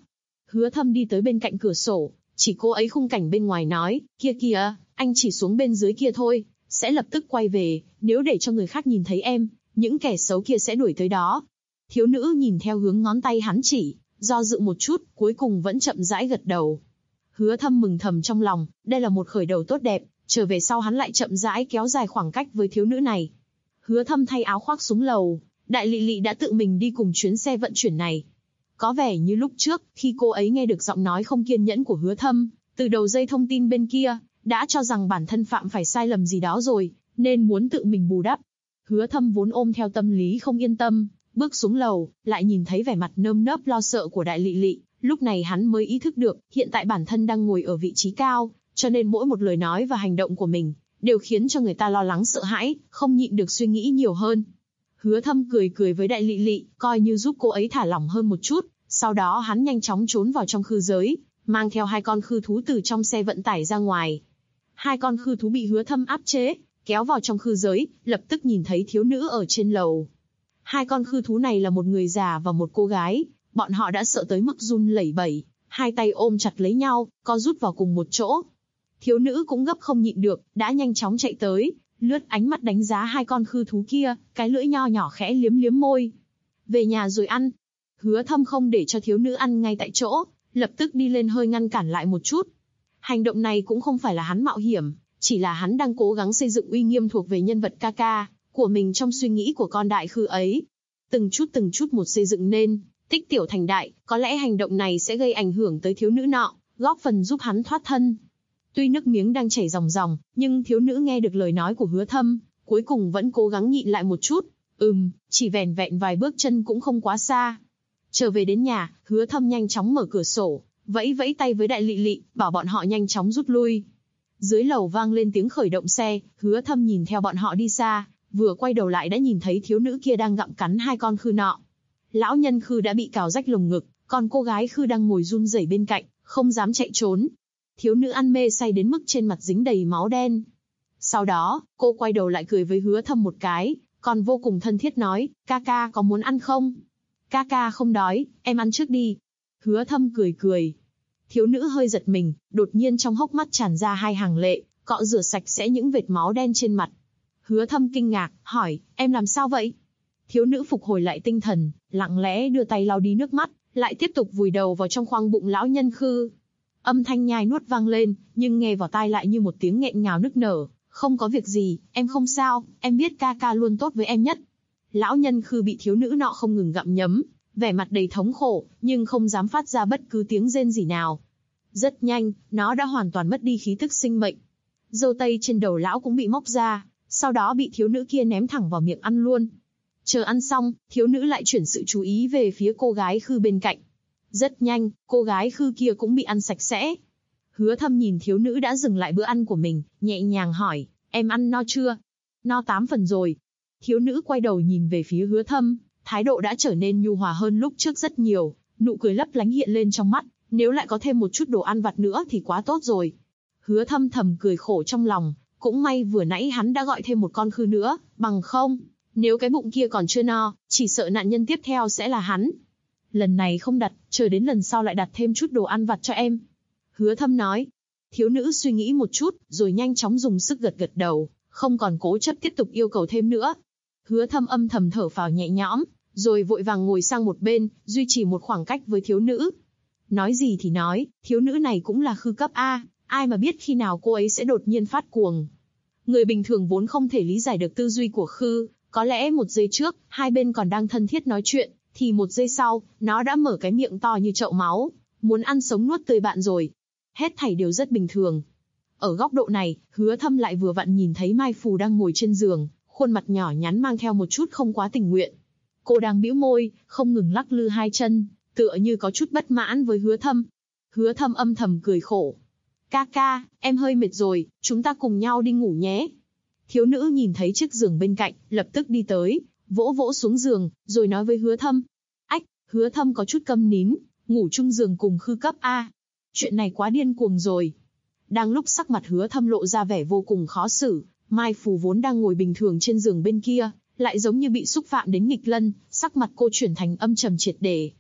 Hứa Thâm đi tới bên cạnh cửa sổ, chỉ cô ấy khung cảnh bên ngoài nói, kia kìa, anh chỉ xuống bên dưới kia thôi, sẽ lập tức quay về, nếu để cho người khác nhìn thấy em, những kẻ xấu kia sẽ đuổi tới đó. Thiếu nữ nhìn theo hướng ngón tay hắn chỉ, do dự một chút, cuối cùng vẫn chậm rãi gật đầu. Hứa Thâm mừng thầm trong lòng, đây là một khởi đầu tốt đẹp, trở về sau hắn lại chậm rãi kéo dài khoảng cách với thiếu nữ này. Hứa Thâm thay áo khoác xuống lầu, Đại Lị Lị đã tự mình đi cùng chuyến xe vận chuyển này. Có vẻ như lúc trước, khi cô ấy nghe được giọng nói không kiên nhẫn của Hứa Thâm, từ đầu dây thông tin bên kia, đã cho rằng bản thân phạm phải sai lầm gì đó rồi, nên muốn tự mình bù đắp. Hứa Thâm vốn ôm theo tâm lý không yên tâm, bước xuống lầu, lại nhìn thấy vẻ mặt nơm nớp lo sợ của Đại Lị Lị, lúc này hắn mới ý thức được, hiện tại bản thân đang ngồi ở vị trí cao, cho nên mỗi một lời nói và hành động của mình, đều khiến cho người ta lo lắng sợ hãi, không nhịn được suy nghĩ nhiều hơn. Hứa Thâm cười cười với Đại Lị Lị, coi như giúp cô ấy thả lỏng hơn một chút, sau đó hắn nhanh chóng trốn vào trong khư giới, mang theo 2 con khư thú từ trong xe vận tải ra ngoài. 2 con khư thú bị Hứa Thâm áp chế, kéo vào trong khư giới, lập tức nhìn thấy thiếu nữ ở trên lầu. 2 con khư thú này là một người già và một cô gái, bọn họ đã sợ tới mức run lẩy bẩy, 2 tay ôm chặt lấy nhau, co rút vào cùng một chỗ. Thiếu nữ cũng gấp không nhịn được, đã nhanh chóng chạy tới, lướt ánh mắt đánh giá 2 con khư thú kia, cái lưỡi nho nhỏ khẽ liếm liếm môi. Về nhà rồi ăn. Hứa Thâm không để cho thiếu nữ ăn ngay tại chỗ, lập tức đi lên hơi ngăn cản lại một chút. Hành động này cũng không phải là hắn mạo hiểm, chỉ là hắn đang cố gắng xây dựng uy nghiêm thuộc về nhân vật ca ca của mình trong suy nghĩ của con đại khư ấy. Từng chút một xây dựng nên, tích tiểu thành đại, có lẽ hành động này sẽ gây ảnh hưởng tới thiếu nữ nọ, góp phần giúp hắn thoát thân. Tuy nước miếng đang chảy ròng ròng, nhưng thiếu nữ nghe được lời nói của Hứa Thâm, cuối cùng vẫn cố gắng nhịn lại một chút. Chỉ vẻn vẹn vài bước chân cũng không quá xa. Trở về đến nhà, Hứa Thâm nhanh chóng mở cửa sổ, vẫy vẫy tay với Đại Lị Lị, bảo bọn họ nhanh chóng rút lui. Dưới lầu vang lên tiếng khởi động xe, Hứa Thâm nhìn theo bọn họ đi xa, vừa quay đầu lại đã nhìn thấy thiếu nữ kia đang gặm cắn 2 con khư nọ. Lão nhân khư đã bị cào rách lồng ngực, còn cô gái khư đang ngồi run rẩy bên cạnh, không dám chạy trốn. Thiếu nữ ăn mê say đến mức trên mặt dính đầy máu đen. Sau đó, cô quay đầu lại cười với Hứa Thâm một cái, còn vô cùng thân thiết nói, ca ca có muốn ăn không? Ca ca không đói, em ăn trước đi. Hứa Thâm cười cười. Thiếu nữ hơi giật mình, đột nhiên trong hốc mắt tràn ra 2 hàng lệ, cọ rửa sạch sẽ những vệt máu đen trên mặt. Hứa Thâm kinh ngạc, hỏi, em làm sao vậy? Thiếu nữ phục hồi lại tinh thần, lặng lẽ đưa tay lau đi nước mắt, lại tiếp tục vùi đầu vào trong khoang bụng lão nhân khư. Âm thanh nhai nuốt vang lên, nhưng nghe vào tai lại như một tiếng nghẹn ngào nức nở. Không có việc gì, em không sao, em biết ca ca luôn tốt với em nhất. Lão nhân khư bị thiếu nữ nọ không ngừng gặm nhấm, vẻ mặt đầy thống khổ, nhưng không dám phát ra bất cứ tiếng rên gì nào. Rất nhanh, nó đã hoàn toàn mất đi khí tức sinh mệnh. Râu tây trên đầu lão cũng bị móc ra, sau đó bị thiếu nữ kia ném thẳng vào miệng ăn luôn. Chờ ăn xong, thiếu nữ lại chuyển sự chú ý về phía cô gái khư bên cạnh. Rất nhanh, cô gái khư kia cũng bị ăn sạch sẽ. Hứa Thâm nhìn thiếu nữ đã dừng lại bữa ăn của mình, nhẹ nhàng hỏi, em ăn no chưa? No 8 phần rồi. Thiếu nữ quay đầu nhìn về phía Hứa Thâm, thái độ đã trở nên nhu hòa hơn lúc trước rất nhiều, nụ cười lấp lánh hiện lên trong mắt, nếu lại có thêm một chút đồ ăn vặt nữa thì quá tốt rồi. Hứa Thâm thầm cười khổ trong lòng, cũng may vừa nãy hắn đã gọi thêm một con khư nữa, bằng không, nếu cái bụng kia còn chưa no, chỉ sợ nạn nhân tiếp theo sẽ là hắn. Lần này không đặt, chờ đến lần sau lại đặt thêm chút đồ ăn vặt cho em. Hứa Thâm nói. Thiếu nữ suy nghĩ một chút, rồi nhanh chóng dùng sức gật gật đầu, không còn cố chấp tiếp tục yêu cầu thêm nữa. Hứa Thâm âm thầm thở phào nhẹ nhõm, rồi vội vàng ngồi sang một bên, duy trì một khoảng cách với thiếu nữ. Nói gì thì nói, thiếu nữ này cũng là khư cấp A, ai mà biết khi nào cô ấy sẽ đột nhiên phát cuồng. Người bình thường vốn không thể lý giải được tư duy của khư, có lẽ một giây trước, hai bên còn đang thân thiết nói chuyện, thì một giây sau, nó đã mở cái miệng to như chậu máu, muốn ăn sống nuốt tươi bạn rồi. Hết thảy đều rất bình thường. Ở góc độ này, Hứa Thâm lại vừa vặn nhìn thấy Mai Phù đang ngồi trên giường, khuôn mặt nhỏ nhắn mang theo một chút không quá tình nguyện. Cô đang bĩu môi, không ngừng lắc lư hai chân, tựa như có chút bất mãn với Hứa Thâm. Hứa Thâm âm thầm cười khổ. Ca ca, em hơi mệt rồi, chúng ta cùng nhau đi ngủ nhé. Thiếu nữ nhìn thấy chiếc giường bên cạnh, lập tức đi tới, vỗ vỗ xuống giường, rồi nói với Hứa Thâm. Ách, Hứa Thâm có chút câm nín, ngủ chung giường cùng khư cấp A. Chuyện này quá điên cuồng rồi. Đang lúc sắc mặt Hứa Thâm lộ ra vẻ vô cùng khó xử, Mai Phù vốn đang ngồi bình thường trên giường bên kia, lại giống như bị xúc phạm đến nghịch lân, sắc mặt cô chuyển thành âm trầm triệt để.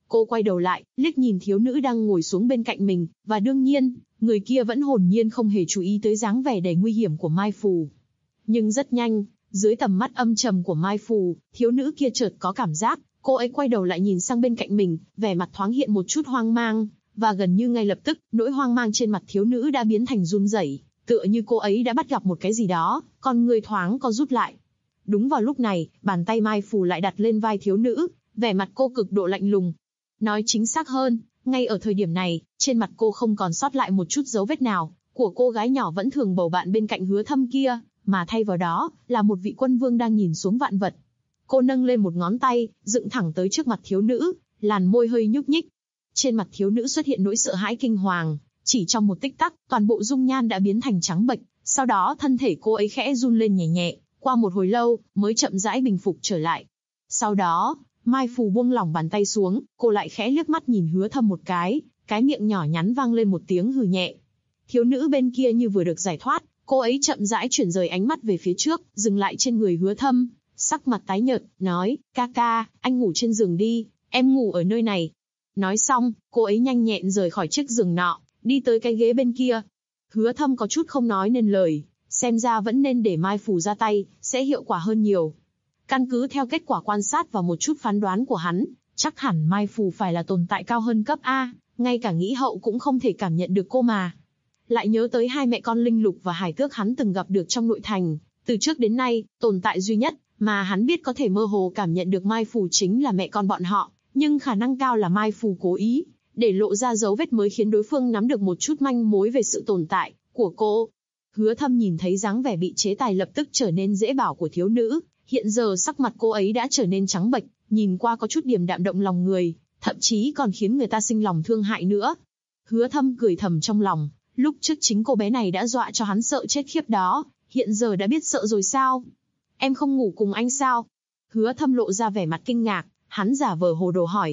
Cô quay đầu lại, liếc nhìn thiếu nữ đang ngồi xuống bên cạnh mình, và đương nhiên, người kia vẫn hồn nhiên không hề chú ý tới dáng vẻ đầy nguy hiểm của Mai Phù. Nhưng rất nhanh, dưới tầm mắt âm trầm của Mai Phù, thiếu nữ kia chợt có cảm giác, cô ấy quay đầu lại nhìn sang bên cạnh mình, vẻ mặt thoáng hiện một chút hoang mang, và gần như ngay lập tức, nỗi hoang mang trên mặt thiếu nữ đã biến thành run rẩy, tựa như cô ấy đã bắt gặp một cái gì đó, con người thoáng co rút lại. Đúng vào lúc này, bàn tay Mai Phù lại đặt lên vai thiếu nữ, vẻ mặt cô cực độ lạnh lùng. Nói chính xác hơn, ngay ở thời điểm này, trên mặt cô không còn sót lại một chút dấu vết nào của cô gái nhỏ vẫn thường bầu bạn bên cạnh Hứa Thâm kia, mà thay vào đó là một vị quân vương đang nhìn xuống vạn vật. Cô nâng lên một ngón tay, dựng thẳng tới trước mặt thiếu nữ, làn môi hơi nhúc nhích. Trên mặt thiếu nữ xuất hiện nỗi sợ hãi kinh hoàng, chỉ trong một tích tắc, toàn bộ dung nhan đã biến thành trắng bệch, sau đó thân thể cô ấy khẽ run lên nhẹ nhẹ, qua một hồi lâu, mới chậm rãi bình phục trở lại. Sau đó, Mai Phù buông lỏng bàn tay xuống, cô lại khẽ liếc mắt nhìn Hứa Thâm một cái miệng nhỏ nhắn vang lên một tiếng hừ nhẹ. Thiếu nữ bên kia như vừa được giải thoát, cô ấy chậm rãi chuyển rời ánh mắt về phía trước, dừng lại trên người Hứa Thâm, sắc mặt tái nhợt, nói, ca ca, anh ngủ trên giường đi, em ngủ ở nơi này. Nói xong, cô ấy nhanh nhẹn rời khỏi chiếc giường nọ, đi tới cái ghế bên kia. Hứa Thâm có chút không nói nên lời, xem ra vẫn nên để Mai Phù ra tay, sẽ hiệu quả hơn nhiều. Căn cứ theo kết quả quan sát và một chút phán đoán của hắn, chắc hẳn Mai Phù phải là tồn tại cao hơn cấp A, ngay cả nghĩ hậu cũng không thể cảm nhận được cô mà. Lại nhớ tới hai mẹ con Linh Lục và Hải Tước hắn từng gặp được trong nội thành, từ trước đến nay, tồn tại duy nhất mà hắn biết có thể mơ hồ cảm nhận được Mai Phù chính là mẹ con bọn họ, nhưng khả năng cao là Mai Phù cố ý để lộ ra dấu vết mới khiến đối phương nắm được một chút manh mối về sự tồn tại của cô. Hứa Thâm nhìn thấy dáng vẻ bị chế tài lập tức trở nên dễ bảo của thiếu nữ, hiện giờ sắc mặt cô ấy đã trở nên trắng bệch, nhìn qua có chút điềm đạm động lòng người, thậm chí còn khiến người ta sinh lòng thương hại nữa. Hứa Thâm cười thầm trong lòng, lúc trước chính cô bé này đã dọa cho hắn sợ chết khiếp đó, hiện giờ đã biết sợ rồi sao? Em không ngủ cùng anh sao? Hứa Thâm lộ ra vẻ mặt kinh ngạc, hắn giả vờ hồ đồ hỏi.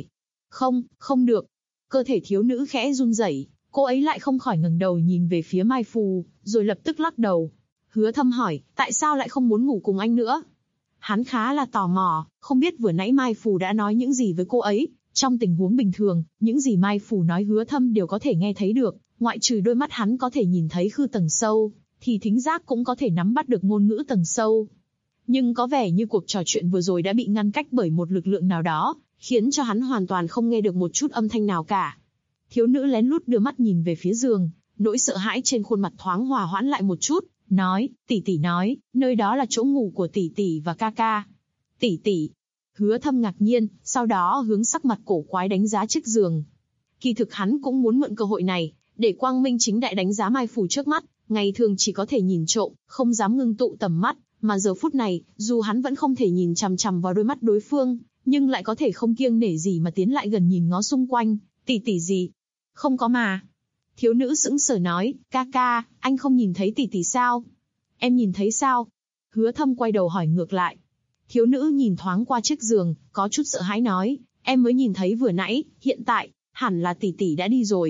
Không được. Cơ thể thiếu nữ khẽ run rẩy, cô ấy lại không khỏi ngẩng đầu nhìn về phía Mai Phù, rồi lập tức lắc đầu. Hứa Thâm hỏi, tại sao lại không muốn ngủ cùng anh nữa? Hắn khá là tò mò, không biết vừa nãy Mai Phù đã nói những gì với cô ấy. Trong tình huống bình thường, những gì Mai Phù nói Hứa Thâm đều có thể nghe thấy được, ngoại trừ đôi mắt hắn có thể nhìn thấy khư tầng sâu, thì thính giác cũng có thể nắm bắt được ngôn ngữ tầng sâu. Nhưng có vẻ như cuộc trò chuyện vừa rồi đã bị ngăn cách bởi một lực lượng nào đó, khiến cho hắn hoàn toàn không nghe được một chút âm thanh nào cả. Thiếu nữ lén lút đưa mắt nhìn về phía giường, nỗi sợ hãi trên khuôn mặt thoáng hòa hoãn lại một chút, nói, tỷ tỷ nói, nơi đó là chỗ ngủ của tỷ tỷ và ca ca. Tỷ tỷ. Hứa Thâm ngạc nhiên, sau đó hướng sắc mặt cổ quái đánh giá chiếc giường. Kỳ thực hắn cũng muốn mượn cơ hội này, để quang minh chính đại đánh giá Mai Phù trước mắt, ngày thường chỉ có thể nhìn trộm, không dám ngưng tụ tầm mắt, mà giờ phút này, dù hắn vẫn không thể nhìn chằm chằm vào đôi mắt đối phương, nhưng lại có thể không kiêng nể gì mà tiến lại gần nhìn ngó xung quanh. Tỷ tỷ gì? Không có mà. Thiếu nữ sững sờ nói, ca ca, anh không nhìn thấy tỷ tỷ sao? Em nhìn thấy sao? Hứa Thâm quay đầu hỏi ngược lại. Thiếu nữ nhìn thoáng qua chiếc giường, có chút sợ hãi nói, em mới nhìn thấy vừa nãy, hiện tại, hẳn là tỷ tỷ đã đi rồi.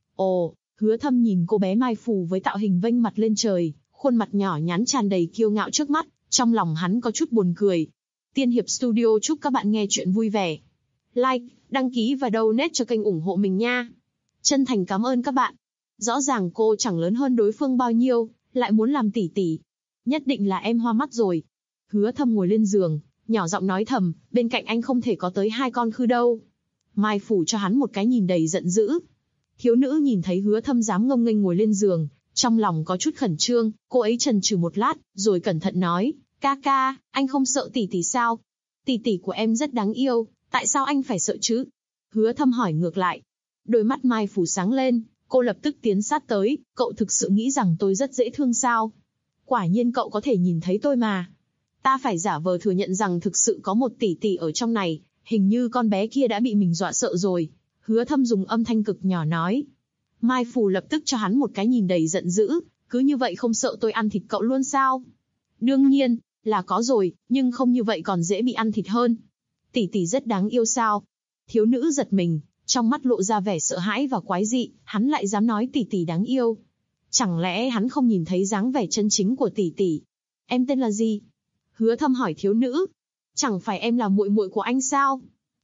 Ồ, Hứa Thâm nhìn cô bé Mai Phù với tạo hình vênh mặt lên trời, khuôn mặt nhỏ nhắn tràn đầy kiêu ngạo trước mắt, trong lòng hắn có chút buồn cười. Tiên Hiệp Studio chúc các bạn nghe chuyện vui vẻ. Like, đăng ký và donate cho kênh ủng hộ mình nha. Chân thành cảm ơn các bạn. Rõ ràng cô chẳng lớn hơn đối phương bao nhiêu, lại muốn làm tỷ tỷ. Nhất định là em hoa mắt rồi. Hứa Thâm ngồi lên giường, nhỏ giọng nói thầm, bên cạnh anh không thể có tới 2 con khư đâu. Mai Phù cho hắn một cái nhìn đầy giận dữ. Thiếu nữ nhìn thấy Hứa Thâm dám ngông nghênh ngồi lên giường, trong lòng có chút khẩn trương, cô ấy chần chừ một lát, rồi cẩn thận nói, ca ca, anh không sợ tỷ tỷ sao? Tỷ tỷ của em rất đáng yêu, tại sao anh phải sợ chứ? Hứa Thâm hỏi ngược lại. Đôi mắt Mai Phù sáng lên, cô lập tức tiến sát tới, cậu thực sự nghĩ rằng tôi rất dễ thương sao? Quả nhiên cậu có thể nhìn thấy tôi mà. Ta phải giả vờ thừa nhận rằng thực sự có một tỷ tỷ ở trong này, hình như con bé kia đã bị mình dọa sợ rồi. Hứa Thâm dùng âm thanh cực nhỏ nói. Mai Phù lập tức cho hắn một cái nhìn đầy giận dữ, cứ như vậy không sợ tôi ăn thịt cậu luôn sao? Đương nhiên, là có rồi, nhưng không như vậy còn dễ bị ăn thịt hơn. Tỷ tỷ rất đáng yêu sao? Thiếu nữ giật mình, trong mắt lộ ra vẻ sợ hãi và quái dị, hắn lại dám nói tỷ tỷ đáng yêu. Chẳng lẽ hắn không nhìn thấy dáng vẻ chân chính của tỷ tỷ? Em tên là gì? Hứa Thâm hỏi thiếu nữ. Chẳng phải em là muội muội của anh sao?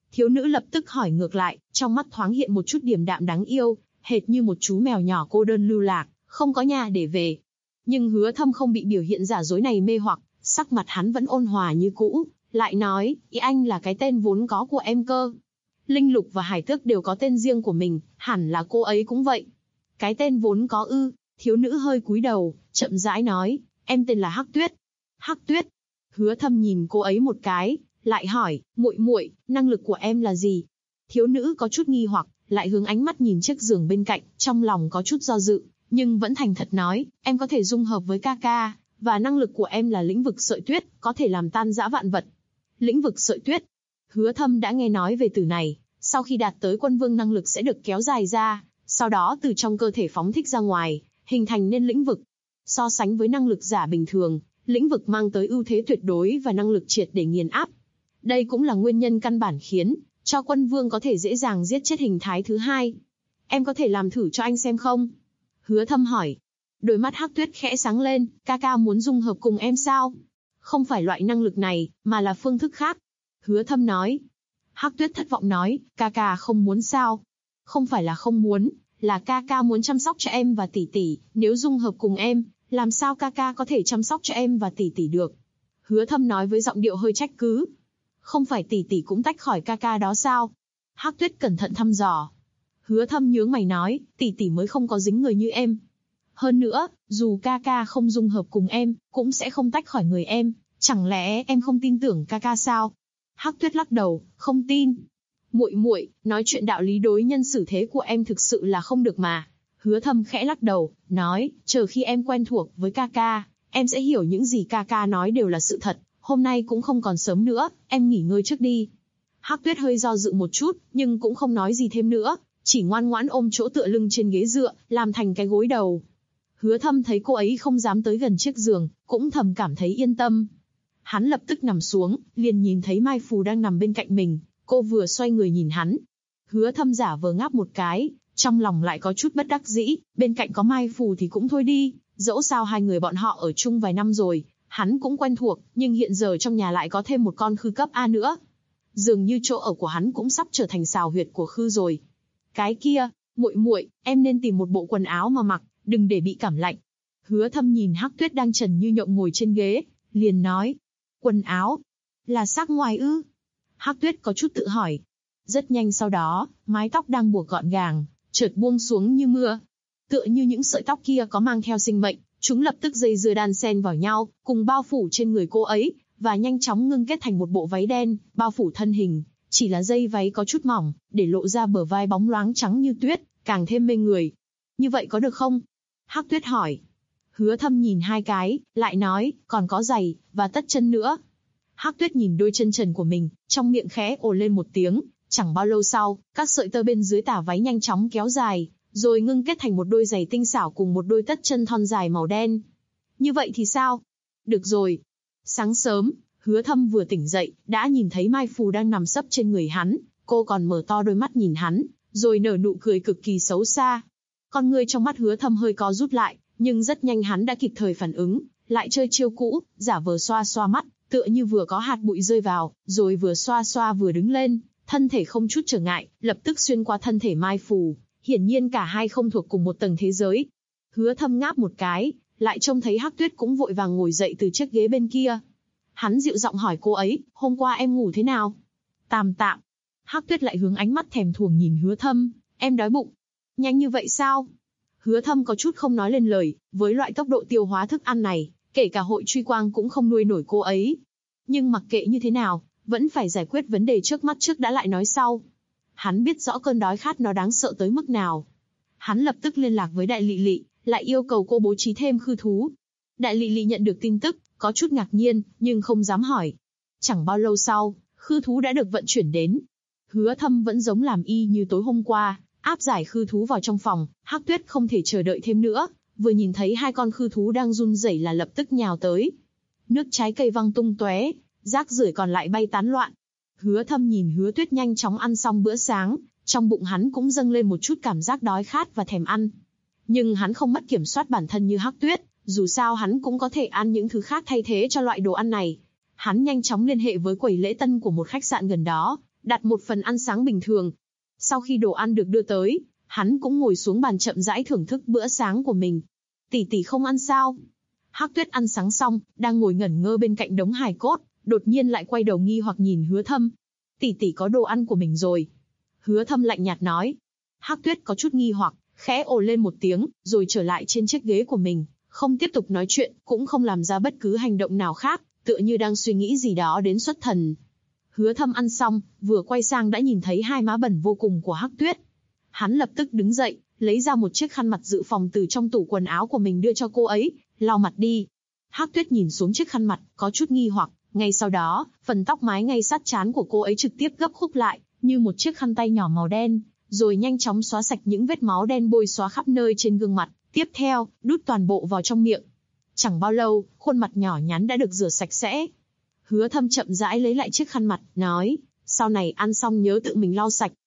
Thiếu nữ lập tức hỏi ngược lại, trong mắt thoáng hiện một chút điềm đạm đáng yêu, hệt như một chú mèo nhỏ cô đơn lưu lạc, không có nhà để về. Nhưng Hứa Thâm không bị biểu hiện giả dối này mê hoặc, sắc mặt hắn vẫn ôn hòa như cũ, lại nói, ý anh là cái tên vốn có của em cơ. Linh Lục và Hải Tước đều có tên riêng của mình, hẳn là cô ấy cũng vậy. Cái tên vốn có ư? Thiếu nữ hơi cúi đầu, chậm rãi nói, em tên là Hắc Tuyết. Hắc Tuyết. Hứa Thâm nhìn cô ấy một cái, lại hỏi, muội muội, năng lực của em là gì? Thiếu nữ có chút nghi hoặc, lại hướng ánh mắt nhìn chiếc giường bên cạnh, trong lòng có chút do dự, nhưng vẫn thành thật nói, em có thể dung hợp với Kaka, và năng lực của em là lĩnh vực sợi tuyết, có thể làm tan rã vạn vật. Lĩnh vực sợi tuyết. Hứa Thâm đã nghe nói về từ này, sau khi đạt tới quân vương năng lực sẽ được kéo dài ra, sau đó từ trong cơ thể phóng thích ra ngoài, hình thành nên lĩnh vực. So sánh với năng lực giả bình thường, lĩnh vực mang tới ưu thế tuyệt đối và năng lực triệt để nghiền áp. Đây cũng là nguyên nhân căn bản khiến cho quân vương có thể dễ dàng giết chết hình thái thứ hai. Em có thể làm thử cho anh xem không? Hứa Thâm hỏi. Đôi mắt Hắc Tuyết khẽ sáng lên, Kaka muốn dung hợp cùng em sao? Không phải loại năng lực này, mà là phương thức khác. Hứa Thâm nói. Hắc Tuyết thất vọng nói, Kaka không muốn sao? Không phải là không muốn, là Kaka muốn chăm sóc cho em và tỷ tỷ, nếu dung hợp cùng em, làm sao Kaka có thể chăm sóc cho em và tỷ tỷ được? Hứa Thâm nói với giọng điệu hơi trách cứ. Không phải tỷ tỷ cũng tách khỏi Kaka đó sao? Hắc Tuyết cẩn thận thăm dò. Hứa Thâm nhướng mày nói, tỷ tỷ mới không có dính người như em. Hơn nữa, dù Kaka không dung hợp cùng em, cũng sẽ không tách khỏi người em, chẳng lẽ em không tin tưởng Kaka sao? Hắc Tuyết lắc đầu, không tin. Muội muội, nói chuyện đạo lý đối nhân xử thế của em thực sự là không được mà. Hứa Thâm khẽ lắc đầu, nói, chờ khi em quen thuộc với Kaka, em sẽ hiểu những gì Kaka nói đều là sự thật. Hôm nay cũng không còn sớm nữa, em nghỉ ngơi trước đi. Hắc Tuyết hơi do dự một chút, nhưng cũng không nói gì thêm nữa, chỉ ngoan ngoãn ôm chỗ tựa lưng trên ghế dựa, làm thành cái gối đầu. Hứa Thâm thấy cô ấy không dám tới gần chiếc giường, cũng thầm cảm thấy yên tâm. Hắn lập tức nằm xuống, liền nhìn thấy Mai Phù đang nằm bên cạnh mình, cô vừa xoay người nhìn hắn. Hứa Thâm giả vờ ngáp một cái, trong lòng lại có chút bất đắc dĩ, bên cạnh có Mai Phù thì cũng thôi đi, dẫu sao hai người bọn họ ở chung vài năm rồi, hắn cũng quen thuộc, nhưng hiện giờ trong nhà lại có thêm một con khư cấp A nữa. Dường như chỗ ở của hắn cũng sắp trở thành sào huyệt của khư rồi. Cái kia, muội muội, em nên tìm một bộ quần áo mà mặc, đừng để bị cảm lạnh. Hứa Thâm nhìn Hắc Tuyết đang trần như nhộng ngồi trên ghế, liền nói, quần áo? Là sắc ngoài ư? Hắc Tuyết có chút tự hỏi. Rất nhanh sau đó, mái tóc đang buộc gọn gàng, chợt buông xuống như mưa. Tựa như những sợi tóc kia có mang theo sinh mệnh, chúng lập tức dây dưa đan xen vào nhau, cùng bao phủ trên người cô ấy, và nhanh chóng ngưng kết thành một bộ váy đen, bao phủ thân hình. Chỉ là dây váy có chút mỏng, để lộ ra bờ vai bóng loáng trắng như tuyết, càng thêm mê người. Như vậy có được không? Hắc Tuyết hỏi. Hứa Thâm nhìn hai cái, lại nói, còn có giày, và tất chân nữa. Hắc Tuyết nhìn đôi chân trần của mình, trong miệng khẽ ồ lên một tiếng, chẳng bao lâu sau, các sợi tơ bên dưới tà váy nhanh chóng kéo dài, rồi ngưng kết thành một đôi giày tinh xảo cùng một đôi tất chân thon dài màu đen. Như vậy thì sao? Được rồi. Sáng sớm, Hứa Thâm vừa tỉnh dậy, đã nhìn thấy Mai Phù đang nằm sấp trên người hắn, cô còn mở to đôi mắt nhìn hắn, rồi nở nụ cười cực kỳ xấu xa. Con ngươi trong mắt Hứa Thâm hơi co rút lại, nhưng rất nhanh hắn đã kịp thời phản ứng, lại chơi chiêu cũ, giả vờ xoa xoa mắt, tựa như vừa có hạt bụi rơi vào, rồi vừa xoa xoa vừa đứng lên, thân thể không chút trở ngại, lập tức xuyên qua thân thể Mai Phù, hiển nhiên cả hai không thuộc cùng một tầng thế giới. Hứa Thâm ngáp một cái, lại trông thấy Hắc Tuyết cũng vội vàng ngồi dậy từ chiếc ghế bên kia. Hắn dịu giọng hỏi cô ấy, hôm qua em ngủ thế nào? Tạm tạm. Hắc Tuyết lại hướng ánh mắt thèm thuồng nhìn Hứa Thâm, em đói bụng. Nhanh như vậy sao? Hứa Thâm có chút không nói lên lời, với loại tốc độ tiêu hóa thức ăn này, kể cả hội truy quang cũng không nuôi nổi cô ấy. Nhưng mặc kệ như thế nào, vẫn phải giải quyết vấn đề trước mắt trước đã lại nói sau. Hắn biết rõ cơn đói khát nó đáng sợ tới mức nào. Hắn lập tức liên lạc với Đại Lị Lị, lại yêu cầu cô bố trí thêm khư thú. Đại Lị Lị nhận được tin tức, có chút ngạc nhiên, nhưng không dám hỏi. Chẳng bao lâu sau, khư thú đã được vận chuyển đến. Hứa Thâm vẫn giống làm y như tối hôm qua, áp giải khư thú vào trong phòng. Hắc Tuyết không thể chờ đợi thêm nữa, vừa nhìn thấy hai con khư thú đang run rẩy là lập tức nhào tới. Nước trái cây văng tung tóe, rác rưởi còn lại bay tán loạn. Hứa Thâm nhìn Hứa Tuyết nhanh chóng ăn xong bữa sáng, trong bụng hắn cũng dâng lên một chút cảm giác đói khát và thèm ăn. Nhưng hắn không mất kiểm soát bản thân như Hắc Tuyết, dù sao hắn cũng có thể ăn những thứ khác thay thế cho loại đồ ăn này. Hắn nhanh chóng liên hệ với quầy lễ tân của một khách sạn gần đó, đặt một phần ăn sáng bình thường. Sau khi đồ ăn được đưa tới, hắn cũng ngồi xuống bàn chậm rãi thưởng thức bữa sáng của mình. Tỷ tỷ không ăn sao? Hắc Tuyết ăn sáng xong, đang ngồi ngẩn ngơ bên cạnh đống hài cốt, đột nhiên lại quay đầu nghi hoặc nhìn Hứa Thâm. Tỷ tỷ có đồ ăn của mình rồi. Hứa Thâm lạnh nhạt nói. Hắc Tuyết có chút nghi hoặc, khẽ ồ lên một tiếng, rồi trở lại trên chiếc ghế của mình, không tiếp tục nói chuyện, cũng không làm ra bất cứ hành động nào khác, tựa như đang suy nghĩ gì đó đến xuất thần. Hứa Thâm ăn xong, vừa quay sang đã nhìn thấy hai má bẩn vô cùng của Hắc Tuyết. Hắn lập tức đứng dậy, lấy ra một chiếc khăn mặt dự phòng từ trong tủ quần áo của mình đưa cho cô ấy, lau mặt đi. Hắc Tuyết nhìn xuống chiếc khăn mặt, có chút nghi hoặc, ngay sau đó, phần tóc mái ngay sát trán của cô ấy trực tiếp gấp khúc lại, như một chiếc khăn tay nhỏ màu đen, rồi nhanh chóng xóa sạch những vết máu đen bôi xóa khắp nơi trên gương mặt, tiếp theo, đút toàn bộ vào trong miệng. Chẳng bao lâu, khuôn mặt nhỏ nhắn đã được rửa sạch sẽ. Hứa Thâm chậm rãi lấy lại chiếc khăn mặt, nói, sau này ăn xong nhớ tự mình lau sạch.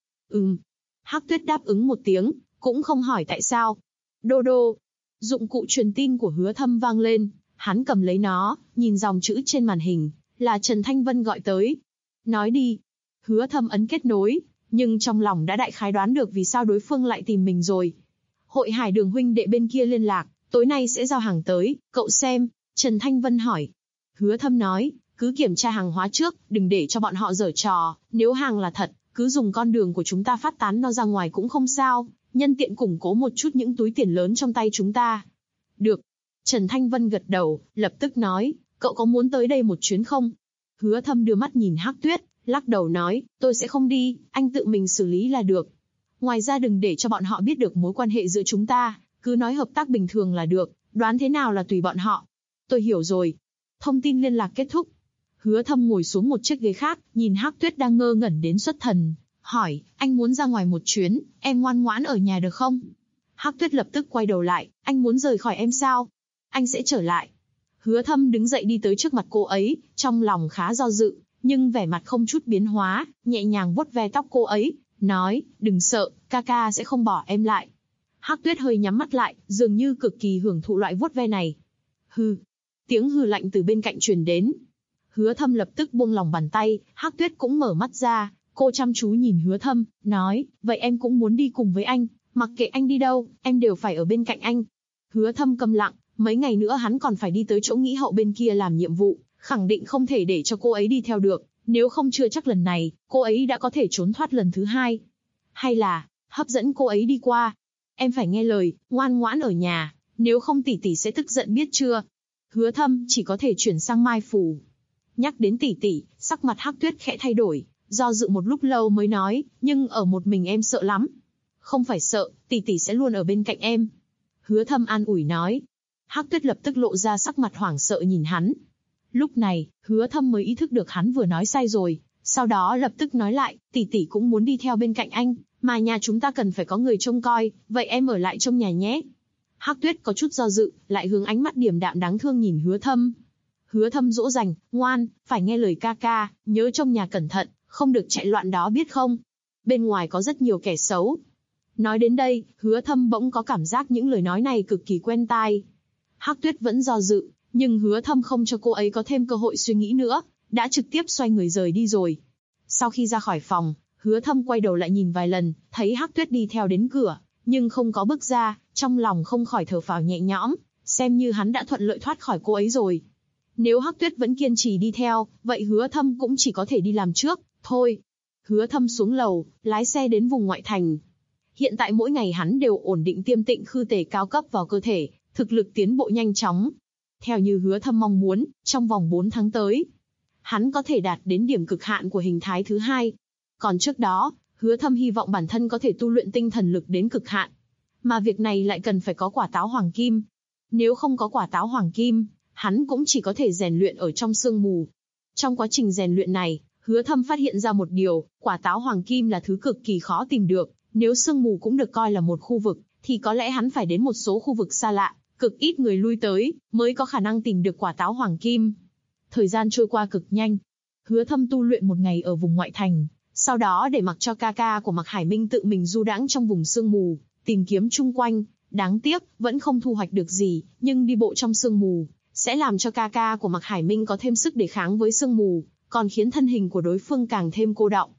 Hắc Tuyết đáp ứng một tiếng, cũng không hỏi tại sao. Đô đô. Dụng cụ truyền tin của Hứa Thâm vang lên, hắn cầm lấy nó, nhìn dòng chữ trên màn hình, là Trần Thanh Vân gọi tới. Nói đi. Hứa Thâm ấn kết nối, nhưng trong lòng đã đại khái đoán được vì sao đối phương lại tìm mình rồi. Hội Hải Đường huynh đệ bên kia liên lạc, tối nay sẽ giao hàng tới, cậu xem. Trần Thanh Vân hỏi. Hứa Thâm nói, cứ kiểm tra hàng hóa trước, đừng để cho bọn họ giở trò, nếu hàng là thật, cứ dùng con đường của chúng ta phát tán nó ra ngoài cũng không sao, nhân tiện củng cố một chút những túi tiền lớn trong tay chúng ta. Được. Trần Thanh Vân gật đầu, lập tức nói, cậu có muốn tới đây một chuyến không? Hứa Thâm đưa mắt nhìn Hắc Tuyết, lắc đầu nói, tôi sẽ không đi, anh tự mình xử lý là được. Ngoài ra đừng để cho bọn họ biết được mối quan hệ giữa chúng ta, cứ nói hợp tác bình thường là được, đoán thế nào là tùy bọn họ. Tôi hiểu rồi. Thông tin liên lạc kết thúc. Hứa Thâm ngồi xuống một chiếc ghế khác, nhìn Hắc Tuyết đang ngơ ngẩn đến xuất thần, hỏi, anh muốn ra ngoài một chuyến, em ngoan ngoãn ở nhà được không? Hắc Tuyết lập tức quay đầu lại, anh muốn rời khỏi em sao? Anh sẽ trở lại. Hứa Thâm đứng dậy đi tới trước mặt cô ấy, trong lòng khá do dự, nhưng vẻ mặt không chút biến hóa, nhẹ nhàng vuốt ve tóc cô ấy, nói, đừng sợ, ca sẽ không bỏ em lại. Hắc Tuyết hơi nhắm mắt lại, dường như cực kỳ hưởng thụ loại vuốt ve này. Hừ. Tiếng hừ lạnh từ bên cạnh truyền đến. Hứa Thâm lập tức buông lòng bàn tay, Hắc Tuyết cũng mở mắt ra, cô chăm chú nhìn Hứa Thâm, nói, vậy em cũng muốn đi cùng với anh, mặc kệ anh đi đâu, em đều phải ở bên cạnh anh. Hứa Thâm câm lặng, mấy ngày nữa hắn còn phải đi tới chỗ nghĩ hậu bên kia làm nhiệm vụ, khẳng định không thể để cho cô ấy đi theo được, nếu không chưa chắc lần này, cô ấy đã có thể trốn thoát lần thứ hai. Hay là, hấp dẫn cô ấy đi qua. Em phải nghe lời, ngoan ngoãn ở nhà, nếu không tỷ tỷ sẽ tức giận biết chưa. Hứa Thâm chỉ có thể chuyển sang Mai Phủ. Nhắc đến tỷ tỷ, sắc mặt Hắc Tuyết khẽ thay đổi, do dự một lúc lâu mới nói, nhưng ở một mình em sợ lắm. Không phải sợ, tỷ tỷ sẽ luôn ở bên cạnh em. Hứa Thâm an ủi nói. Hắc Tuyết lập tức lộ ra sắc mặt hoảng sợ nhìn hắn. Lúc này, Hứa Thâm mới ý thức được hắn vừa nói sai rồi, sau đó lập tức nói lại, tỷ tỷ cũng muốn đi theo bên cạnh anh, mà nhà chúng ta cần phải có người trông coi, vậy em ở lại trong nhà nhé. Hắc Tuyết có chút do dự, lại hướng ánh mắt điềm đạm đáng thương nhìn Hứa Thâm. Hứa Thâm dỗ dành, ngoan, phải nghe lời ca, nhớ trong nhà cẩn thận, không được chạy loạn đó biết không? Bên ngoài có rất nhiều kẻ xấu. Nói đến đây, Hứa Thâm bỗng có cảm giác những lời nói này cực kỳ quen tai. Hắc Tuyết vẫn do dự, nhưng Hứa Thâm không cho cô ấy có thêm cơ hội suy nghĩ nữa, đã trực tiếp xoay người rời đi rồi. Sau khi ra khỏi phòng, Hứa Thâm quay đầu lại nhìn vài lần, thấy Hắc Tuyết đi theo đến cửa, nhưng không có bước ra, trong lòng không khỏi thở phào nhẹ nhõm, xem như hắn đã thuận lợi thoát khỏi cô ấy rồi. Nếu Hắc Tuyết vẫn kiên trì đi theo, vậy Hứa Thâm cũng chỉ có thể đi làm trước, thôi. Hứa Thâm xuống lầu, lái xe đến vùng ngoại thành. Hiện tại mỗi ngày hắn đều ổn định tiêm tịnh khư tề cao cấp vào cơ thể, thực lực tiến bộ nhanh chóng. Theo như Hứa Thâm mong muốn, trong vòng 4 tháng tới, hắn có thể đạt đến điểm cực hạn của hình thái thứ 2. Còn trước đó, Hứa Thâm hy vọng bản thân có thể tu luyện tinh thần lực đến cực hạn. Mà việc này lại cần phải có quả táo hoàng kim. Nếu không có quả táo hoàng kim, hắn cũng chỉ có thể rèn luyện ở trong sương mù. Trong quá trình rèn luyện này, Hứa Thâm phát hiện ra một điều, quả táo hoàng kim là thứ cực kỳ khó tìm được. Nếu sương mù cũng được coi là một khu vực, thì có lẽ hắn phải đến một số khu vực xa lạ, cực ít người lui tới, mới có khả năng tìm được quả táo hoàng kim. Thời gian trôi qua cực nhanh. Hứa Thâm tu luyện một ngày ở vùng ngoại thành, sau đó để mặc cho ca của Mạc Hải Minh tự mình du đãng trong vùng sương mù, tìm kiếm chung quanh. Đáng tiếc, vẫn không thu hoạch được gì, nhưng đi bộ trong sương mù, sẽ làm cho ca của Mạc Hải Minh có thêm sức đề kháng với sương mù, còn khiến thân hình của đối phương càng thêm cô đọng.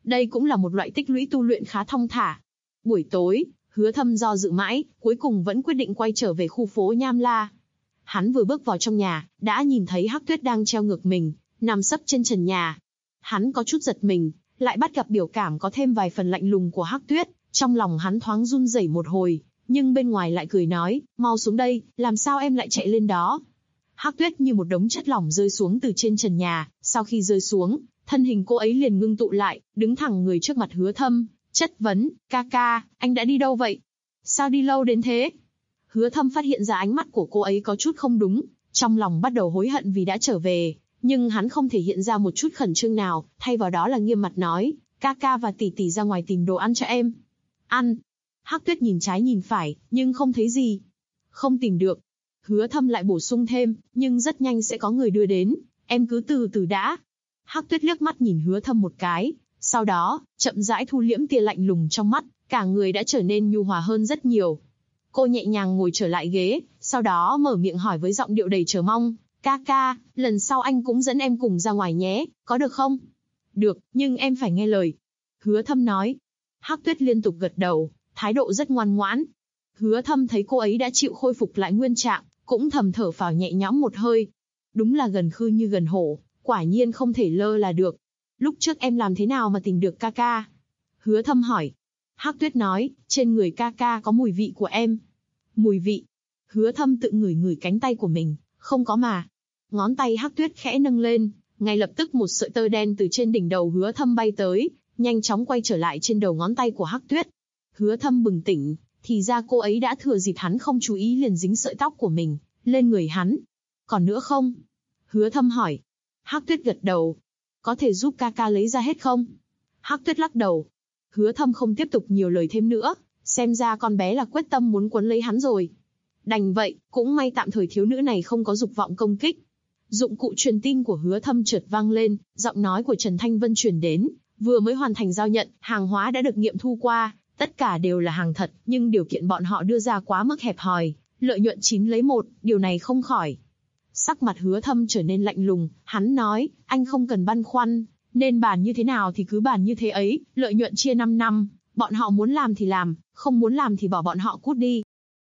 Đây cũng là một loại tích lũy tu luyện khá thong thả. Buổi tối, Hứa Thâm do dự mãi, cuối cùng vẫn quyết định quay trở về khu phố Nham La. Hắn vừa bước vào trong nhà, đã nhìn thấy Hắc Tuyết đang treo ngược mình, nằm sấp trên trần nhà. Hắn có chút giật mình, lại bắt gặp biểu cảm có thêm vài phần lạnh lùng của Hắc Tuyết, trong lòng hắn thoáng run rẩy một hồi, nhưng bên ngoài lại cười nói, mau xuống đây, làm sao em lại chạy lên đó? Hắc Tuyết như một đống chất lỏng rơi xuống từ trên trần nhà, sau khi rơi xuống, thân hình cô ấy liền ngưng tụ lại, đứng thẳng người trước mặt Hứa Thâm, chất vấn, ca ca, anh đã đi đâu vậy? Sao đi lâu đến thế? Hứa Thâm phát hiện ra ánh mắt của cô ấy có chút không đúng, trong lòng bắt đầu hối hận vì đã trở về, nhưng hắn không thể hiện ra một chút khẩn trương nào, thay vào đó là nghiêm mặt nói, ca ca và tỷ tỷ ra ngoài tìm đồ ăn cho em. Ăn. Hắc Tuyết nhìn trái nhìn phải, nhưng không thấy gì. Không tìm được. Hứa Thâm lại bổ sung thêm, nhưng rất nhanh sẽ có người đưa đến, em cứ từ từ đã. Hắc Tuyết liếc mắt nhìn Hứa Thâm một cái, sau đó, chậm rãi thu liễm tia lạnh lùng trong mắt, cả người đã trở nên nhu hòa hơn rất nhiều. Cô nhẹ nhàng ngồi trở lại ghế, sau đó mở miệng hỏi với giọng điệu đầy chờ mong, ca ca, lần sau anh cũng dẫn em cùng ra ngoài nhé, có được không? Được, nhưng em phải nghe lời. Hứa Thâm nói. Hắc Tuyết liên tục gật đầu, thái độ rất ngoan ngoãn. Hứa Thâm thấy cô ấy đã chịu khôi phục lại nguyên trạng, cũng thầm thở phào nhẹ nhõm một hơi. Đúng là gần khư như gần hổ, quả nhiên không thể lơ là được. Lúc trước em làm thế nào mà tìm được ca ca? Hứa Thâm hỏi. Hắc Tuyết nói, trên người ca ca có mùi vị của em. Mùi vị? Hứa Thâm tự ngửi ngửi cánh tay của mình, không có mà. Ngón tay Hắc Tuyết khẽ nâng lên, ngay lập tức một sợi tơ đen từ trên đỉnh đầu Hứa Thâm bay tới, nhanh chóng quay trở lại trên đầu ngón tay của Hắc Tuyết. Hứa Thâm bừng tỉnh, thì ra cô ấy đã thừa dịp hắn không chú ý liền dính sợi tóc của mình lên người hắn. Còn nữa không? Hứa Thâm hỏi. Hắc Tuyết gật đầu. Có thể giúp ca ca lấy ra hết không? Hắc Tuyết lắc đầu. Hứa Thâm không tiếp tục nhiều lời thêm nữa, xem ra con bé là quyết tâm muốn quấn lấy hắn rồi. Đành vậy, cũng may tạm thời thiếu nữ này không có dục vọng công kích. Dụng cụ truyền tin của Hứa Thâm chợt vang lên, giọng nói của Trần Thanh Vân truyền đến, vừa mới hoàn thành giao nhận, hàng hóa đã được nghiệm thu qua, tất cả đều là hàng thật, nhưng điều kiện bọn họ đưa ra quá mức hẹp hòi, lợi nhuận 9 lấy 1, điều này không khỏi. Sắc mặt Hứa Thâm trở nên lạnh lùng, hắn nói, anh không cần băn khoăn, nên bàn như thế nào thì cứ bàn như thế ấy, lợi nhuận chia 5 năm, bọn họ muốn làm thì làm, không muốn làm thì bỏ bọn họ cút đi.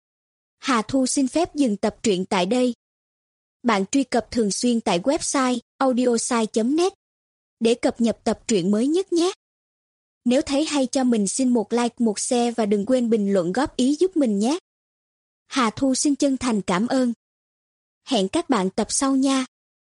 Hà Thu xin phép dừng tập truyện tại đây. Bạn truy cập thường xuyên tại website audiosai.net để cập nhật tập truyện mới nhất nhé. Nếu thấy hay cho mình xin một like, một share và đừng quên bình luận góp ý giúp mình nhé. Hà Thu xin chân thành cảm ơn. Hẹn các bạn tập sau nha.